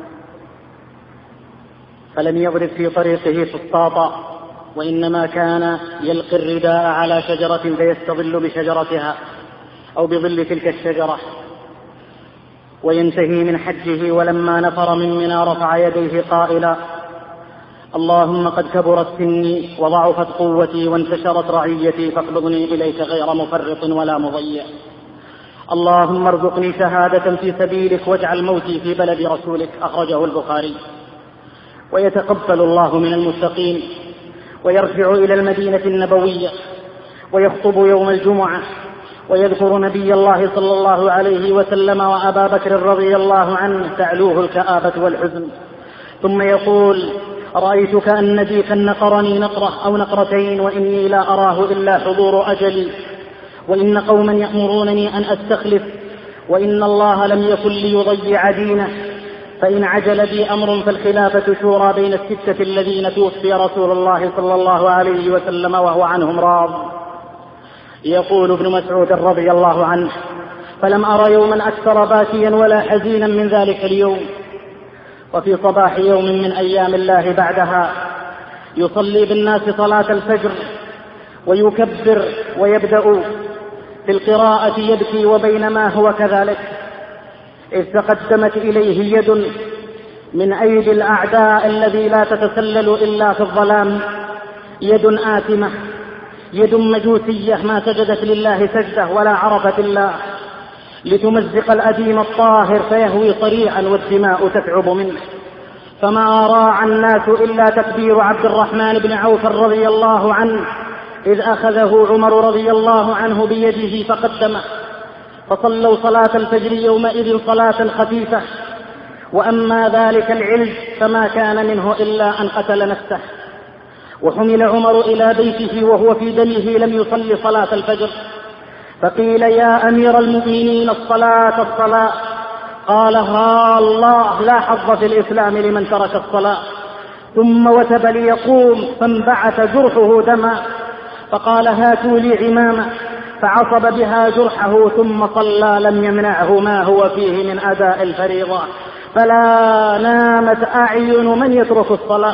[SPEAKER 2] فلم يضرب في طريقه فسطاطا، وإنما كان يلقي الرداء على شجرة فيستظل بشجرتها أو بظل تلك الشجرة وينتهي من حجه. ولما نفر من منى رفع يديه قائلا: اللهم قد كبرت سني وضعفت قوتي وانتشرت رعيتي فاقبضني إليك غير مفرط ولا مضيع. اللهم ارزقني شهادة في سبيلك واجعل موتي في بلد رسولك. أخرجه البخاري. ويتقبل الله من المتقين ويرجع إلى المدينة النبوية ويخطب يوم الجمعة ويذكر نبي الله صلى الله عليه وسلم وأبا بكر رضي الله عنه تعلوه الكآبة والحزن، ثم يقول: رأيت كأن ديكا نقرني نقرة أو نقرتين وإني لا أراه إلا حضور أجلي، وإن قوما يأمرونني أن أستخلف وإن الله لم يكن ليضيع دينه، فإن عجل بي أمر فالخلافة شورى بين الستة الذين توفي رسول الله صلى الله عليه وسلم وهو عنهم راض. يقول ابن مسعود رضي الله عنه: فلم أر يوما أكثر باكيا ولا حزينا من ذلك اليوم. وفي صباح يوم من أيام الله بعدها يصلي بالناس صلاة الفجر ويكبر ويبدأ في القراءة يبكي، وبينما هو كذلك إذ تقدمت إليه يد من أيدي الأعداء الذي لا تتسلل إلا في الظلام، يد آثمة، يد مجوسية ما سجدت لله سجدة ولا عرفت الله، لتمزق الأديم الطاهر فيهوي صريعا والدماء تتعب منه. فما راعى الناس إلا تكبير عبد الرحمن بن عوف رضي الله عنه إذ أخذه عمر رضي الله عنه بيده فقدمه، فصلوا صلاة الفجر يومئذ صلاة خفيفة. وأما ذلك العلج فما كان منه إلا أن قتل نفسه. وحمل عمر إلى بيته وهو في دمه لم يصلي صلاة الفجر، فقيل: يا أمير المؤمنين الصلاة الصلاة. قال: ها الله، لا حظ في الإسلام لمن ترك الصلاة. ثم وثب ليقوم فانبعث جرحه دما، فقال: هاتوا لي عمامة، فعصب بها جرحه ثم صلى، لم يمنعه ما هو فيه من أداء الفريضة، فلا نامت أعين من يترك الصلاة.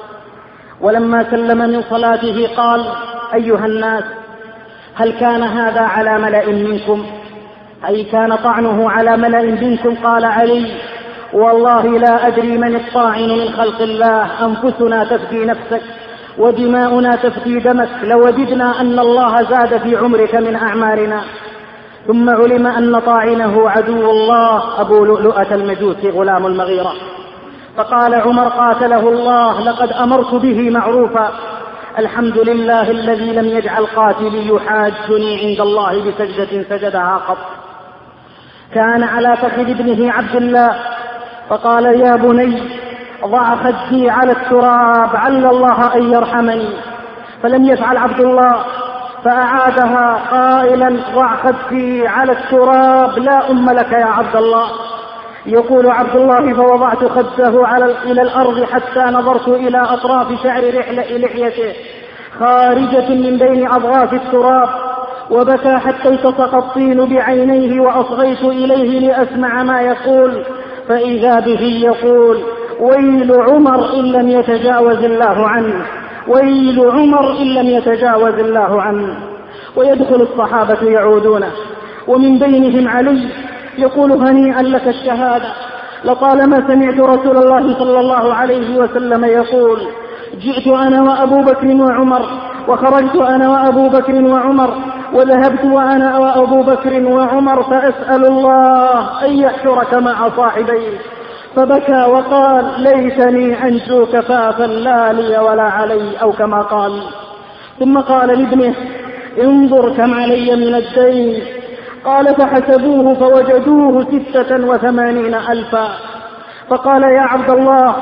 [SPEAKER 2] ولما سلم من صلاته قال: أيها الناس، هل كان هذا على ملأ منكم؟ أي كان طعنه على ملأ منكم؟ قال علي: والله لا أدري من الطاعن من خلق الله، أنفسنا تفدي نفسك ودماؤنا تفدي دمك، لوددنا أن الله زاد في عمرك من أعمارنا. ثم علم أن طاعنه عدو الله أبو لؤلؤة المجوسي غلام المغيرة، فقال عمر: قاتله الله، لقد أمرت به معروفا، الحمد لله الذي لم يجعل قاتلي يحاجني عند الله بسجدة سجدها قط. كان على فخذ ابنه عبد الله فقال: يا بني، ضع خدي على التراب عل الله أن يرحمني. فلم يفعل عبد الله فأعادها قائلا: ضع خدي على التراب لا أم لك يا عبد الله. يقول عبد الله: فوضعت خده على إلى الأرض حتى نظرت إلى أطراف شعر لحيته خارجة من بين أضغاث التراب، وبكى حتى التصق الطين بعينيه، وأصغيت إليه لأسمع ما يقول، فإذا به يقول: ويل عمر إن لم يتجاوز الله عنه، ويل عمر إن لم يتجاوز الله عنه. ويدخل الصحابة يعودون، ومن بينهم علي يقول: هنيئا لك الشهادة، لطالما سمعت رسول الله صلى الله عليه وسلم يقول: جئت أنا وأبو بكر وعمر، وخرجت أنا وأبو بكر وعمر، وذهبت وأنا وأبو بكر وعمر، فأسأل الله أن يحشرك مع صاحبيه. فبكى وقال: ليتني أنجو كفافا لا لي ولا علي، أو كما قال. ثم قال لابنه: انظر كم علي من الدين. قال: فحسبوه فوجدوه ستة وثمانين ألفا. فقال: يا عبد الله،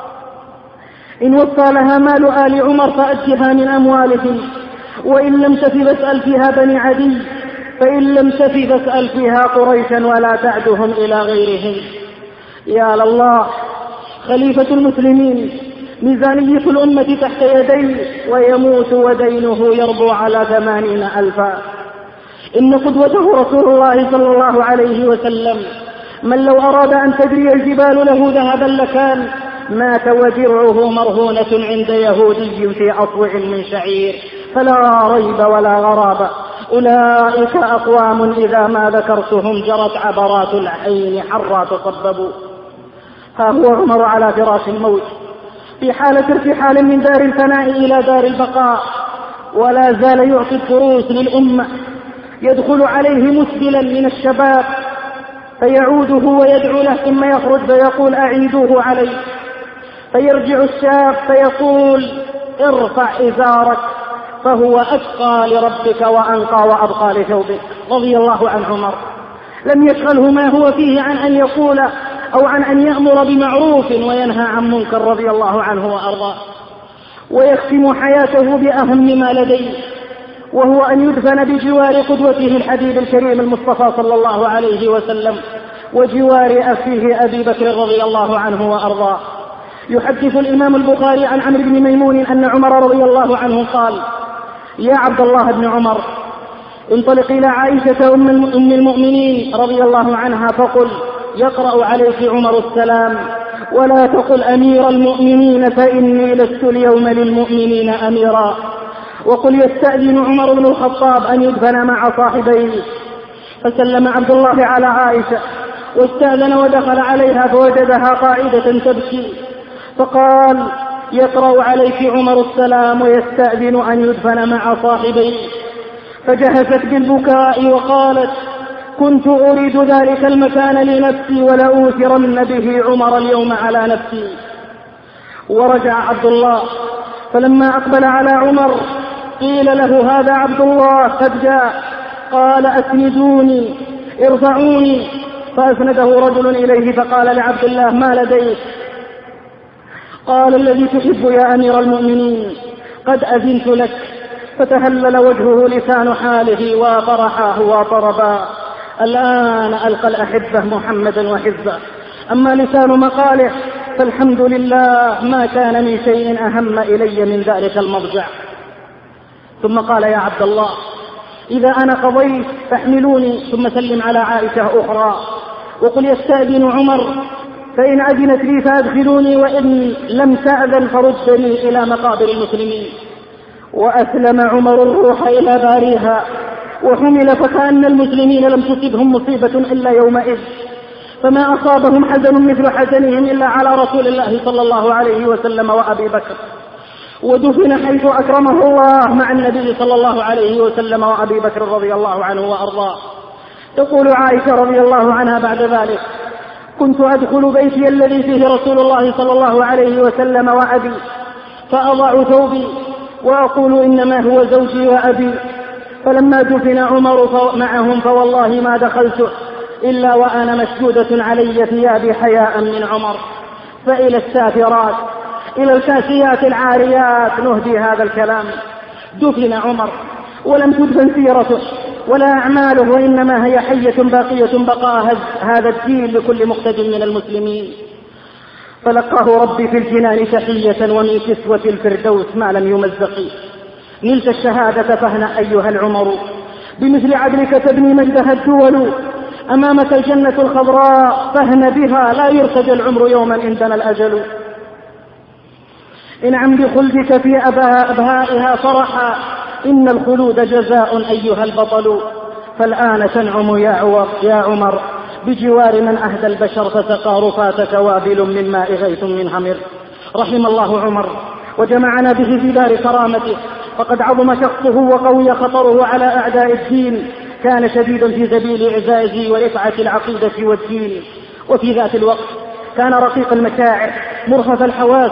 [SPEAKER 2] إن وصى لها مال آل عمر فأدها من أموالهم، وإن لم تف فاسأل فيها بني عدي، فإن لم تف فاسأل فيها قريشا ولا تعدهم إلى غيرهم. يا لله، خليفة المسلمين، ميزانية الأمة تحت يديه، ويموت ودينه يربو على ثمانين ألفا. إن قدوته رسول الله صلى الله عليه وسلم، من لو أراد أن تجري الجبال له ذهبا لكان، مات ودرعه مرهونة عند يهودي في أصوع من شعير، فلا ريب ولا غرابة، أولئك أقوام إذا ما ذكرتهم جرت عبرات العين حرا تصببوا. ها هو عمر على فراش الموت في حالة ارتحال من دار الفناء إلى دار البقاء، ولا زال يعطي الدروس للأمة. يدخل عليه مسبلا من الشباب فيعوده ويدعو له، ثم يخرج فيقول: أعيدوه عليه. فيرجع الشاب فيقول: ارفع إزارك، فهو أتقى لربك وأنقى وأبقى لثوبك. رضي الله عن عمر، لم يشغله ما هو فيه عن أن يقول أو عن أن يأمر بمعروف وينهى عن منكر، رضي الله عنه وأرضاه. ويختم حياته بأهم ما لديه، وهو أن يدفن بجوار قدوته الحبيب الكريم المصطفى صلى الله عليه وسلم، وجوار أخيه أبي بكر رضي الله عنه وأرضاه. يحدث الإمام البخاري عن عمرو بن ميمون أن عمر رضي الله عنه قال: يا عبد الله بن عمر، انطلق إلى عائشة أم المؤمنين رضي الله عنها فقل يقرأ عليك عمر السلام ولا تقل أمير المؤمنين فإني لست اليوم للمؤمنين أميرا. وقل يستأذن عمر بن الخطاب أن يدفن مع صاحبيه. فسلم عبد الله على عائشة واستأذن ودخل عليها فوجدها قاعدة تبكي فقال يقرأ عليك عمر السلام ويستأذن أن يدفن مع صاحبيه. فجهزت بالبكاء وقالت كنت أريد ذلك المكان لنفسي ولأوثرن به عمر اليوم على نفسي. ورجع عبد الله فلما أقبل على عمر قيل له هذا عبد الله قد جاء. قال أسندوني ارفعوني. فأسنده رجل إليه فقال لعبد الله ما لديك؟ قال الذي تحب يا أمير المؤمنين قد أذنت لك. فتهلل وجهه لسان حاله وفرحاه وطربا الآن ألقى الأحبة محمدا وحزبه. أما لسان مقاله فالحمد لله ما كان من شيء أهم إلي من ذلك المضجع. ثم قال يا عبد الله إذا أنا قضيت فاحملوني ثم سلم على عائشة أخرى وقل يستأذن عمر فإن أذنت لي فأدخلوني وإن لم تأذن فردني إلى مقابر المسلمين. وأسلم عمر الروح إلى باريها وحمل فكأن المسلمين لم تصبهم مصيبة إلا يومئذ فما أصابهم حزن مثل حزنهم إلا على رسول الله صلى الله عليه وسلم وأبي بكر. ودفن حيث أكرمه الله مع النبي صلى الله عليه وسلم وأبي بكر رضي الله عنه وأرضاه. تقول عائشة رضي الله عنها بعد ذلك كنت أدخل بيتي الذي فيه رسول الله صلى الله عليه وسلم وأبي فأضع ثوبي وأقول إنما هو زوجي وأبي. فلما دفن عمر معهم فوالله ما دخلت إلا وأنا مشدودة علي ثيابي حياء من عمر. فإلى السافرات إلى الكاسيات العاريات نهدي هذا الكلام. دفن عمر ولم تدفن سيرته ولا أعماله وإنما هي حية باقية بقاء هذا الدين لكل مقتد من المسلمين. فلقاه ربي في الجنان تحية ومن كسوة الفردوس ما لم يمزق. نلت الشهادة فاهنأ أيها العمر بمثل عدلك تبني مجدها الدول. أمامك الجنة الخضراء فاهن بها لا يرتجى العمر يوما عندنا الأجل. انعم بخلدك في أبهائها فرحا إن الخلود جزاء أيها البطل. فالآن تنعم يا عمر بجوار من أهدى البشر فسقى رفاتك وابل من ماء غيث من همر. رحم الله عمر وجمعنا به في دار كرامته فقد عظم شخصه وقوي خطره على أعداء الدين. كان شديدا في سبيل إعزاز ورفعة العقيدة والدين وفي ذات الوقت كان رقيق المشاعر مرهف الحواس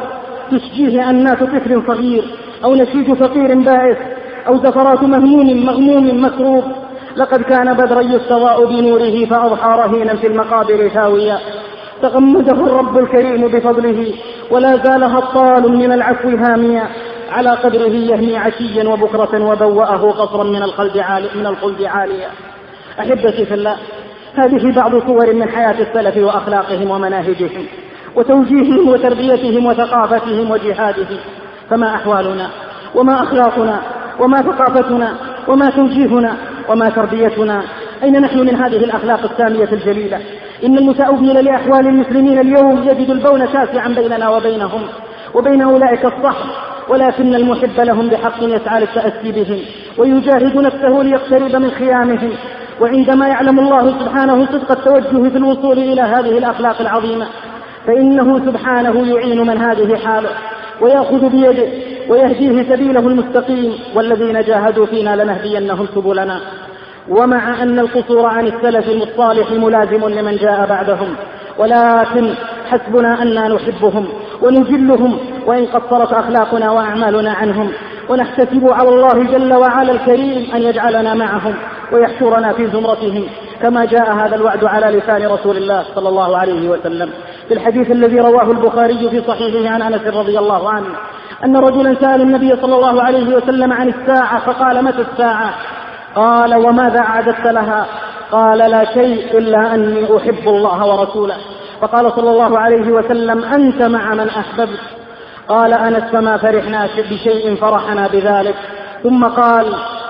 [SPEAKER 2] تشجيه أنات طفل صغير أو نشيج فقير بائس أو زفرات مهموم مغموم مكروب. لقد كان بدرا يستضاء بنوره فأضحى رهينا في المقابر هاويا. تغمده الرب الكريم بفضله ولا زال هطال من العفو هاميا. على قدره يهني عشيا وبكرة وبوأه قصرا من الخلد عالي من الخلد عاليا. أحبتي في الله هذه بعض صور من حياة السلف وأخلاقهم ومناهجهم وتوجيههم وتربيتهم وثقافتهم وجهادهم. فما أحوالنا وما أخلاقنا وما ثقافتنا وما توجيهنا وما تربيتنا؟ أين نحن من هذه الأخلاق السامية الجليلة؟ إن المتأوّل لأحوال المسلمين اليوم يجد البون شاسعا بيننا وبينهم وبين أولئك الصح، ولكن المحب لهم بحق يسعى للتأسي بهم ويجاهد نفسه ليقترب من خيامهم. وعندما يعلم الله سبحانه صدق التوجه في الوصول إلى هذه الأخلاق العظيمة فإنه سبحانه يعين من هذه حاله ويأخذ بيده ويهديه سبيله المستقيم. والذين جاهدوا فينا لنهدينهم سبلنا. ومع أن القصور عن السلف الصالح ملازم لمن جاء بعدهم، ولكن حسبنا أننا نحبهم ونجلهم وإن قصرت أخلاقنا وأعمالنا عنهم، ونحتسب على الله جل وعلا الكريم أن يجعلنا معهم ويحشرنا في زمرتهم، كما جاء هذا الوعد على لسان رسول الله صلى الله عليه وسلم في الحديث الذي رواه البخاري في صحيحه عن أنس رضي الله عنه أن رجلا سأل النبي صلى الله عليه وسلم عن الساعة فقال: متى الساعة؟ قال: وماذا أعددت لها؟ قال: لا شيء إلا أني أحب الله ورسوله. فقال صلى الله عليه وسلم: أنت مع من أحببت. قال أنس: فما فرحنا بشيء فرحنا بذلك. ثم قال: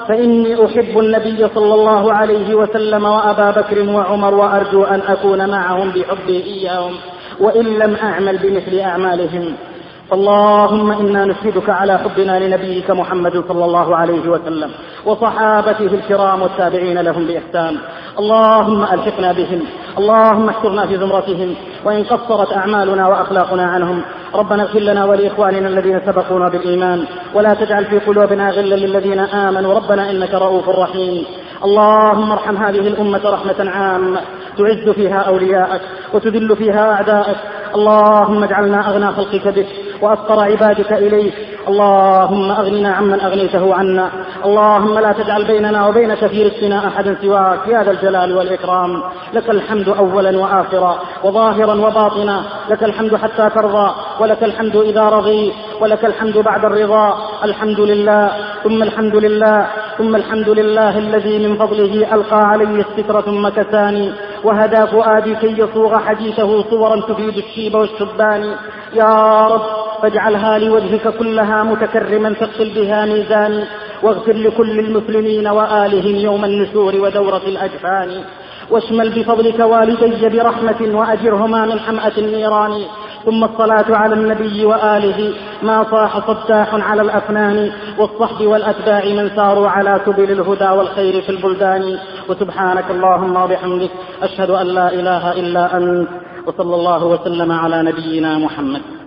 [SPEAKER 2] فإني أحب النبي صلى الله عليه وسلم وأبا بكر وعمر، وأرجو أن أكون معهم بحبي إياهم وإن لم أعمل بمثل أعمالهم. اللهم إنا نشهدك على حبنا لنبيك محمد صلى الله عليه وسلم وصحابته الكرام والتابعين لهم بإحسان. اللهم ألحقنا بهم، اللهم احشرنا في زمرتهم، وإن قصرت أعمالنا وأخلاقنا عنهم. ربنا اغفر لنا ولإخواننا الذين سبقونا بالإيمان، ولا تجعل في قلوبنا غلا للذين آمنوا، ربنا إنك رؤوف رحيم. اللهم ارحم هذه الأمة رحمة عامة تعز فيها أولياءك وتذل فيها أعداءك. اللهم اجعلنا أغنى خلقك بك وأفقر عبادك إليك. اللهم أغننا عمن أغنيته عنا. اللهم لا تجعل بيننا وبينك في رزقنا أحدا سواك يا ذا الجلال والإكرام. لك الحمد أولا وآخرا وظاهرا وباطنا، لك الحمد حتى ترضى، ولك الحمد إذا رضيت، ولك الحمد بعد الرضا. الحمد لله ثم الحمد لله ثم الحمد لله الذي من فضله ألقى علي الستر ثم كساني، وهدى فؤادي كي يصوغ حديثه صورا تفيد الشيب والشبان. يا رب فاجعلها لوجهك كلها متكرما ثقل بها ميزاني، واغفر لكل المسلمين وآلهم يوم النشور ودورة الأجفان، واشمل بفضلك والدي برحمة وأجرهما من حمأة النيران. ثم الصلاة على النبي وآله ما صاح صداح على الأفنان، والصحب والأتباع من ساروا على سبل الهدى والخير في البلدان. وسبحانك اللهم وبحمدك أشهد أن لا إله إلا أنت، وصلى الله وسلم على نبينا محمد.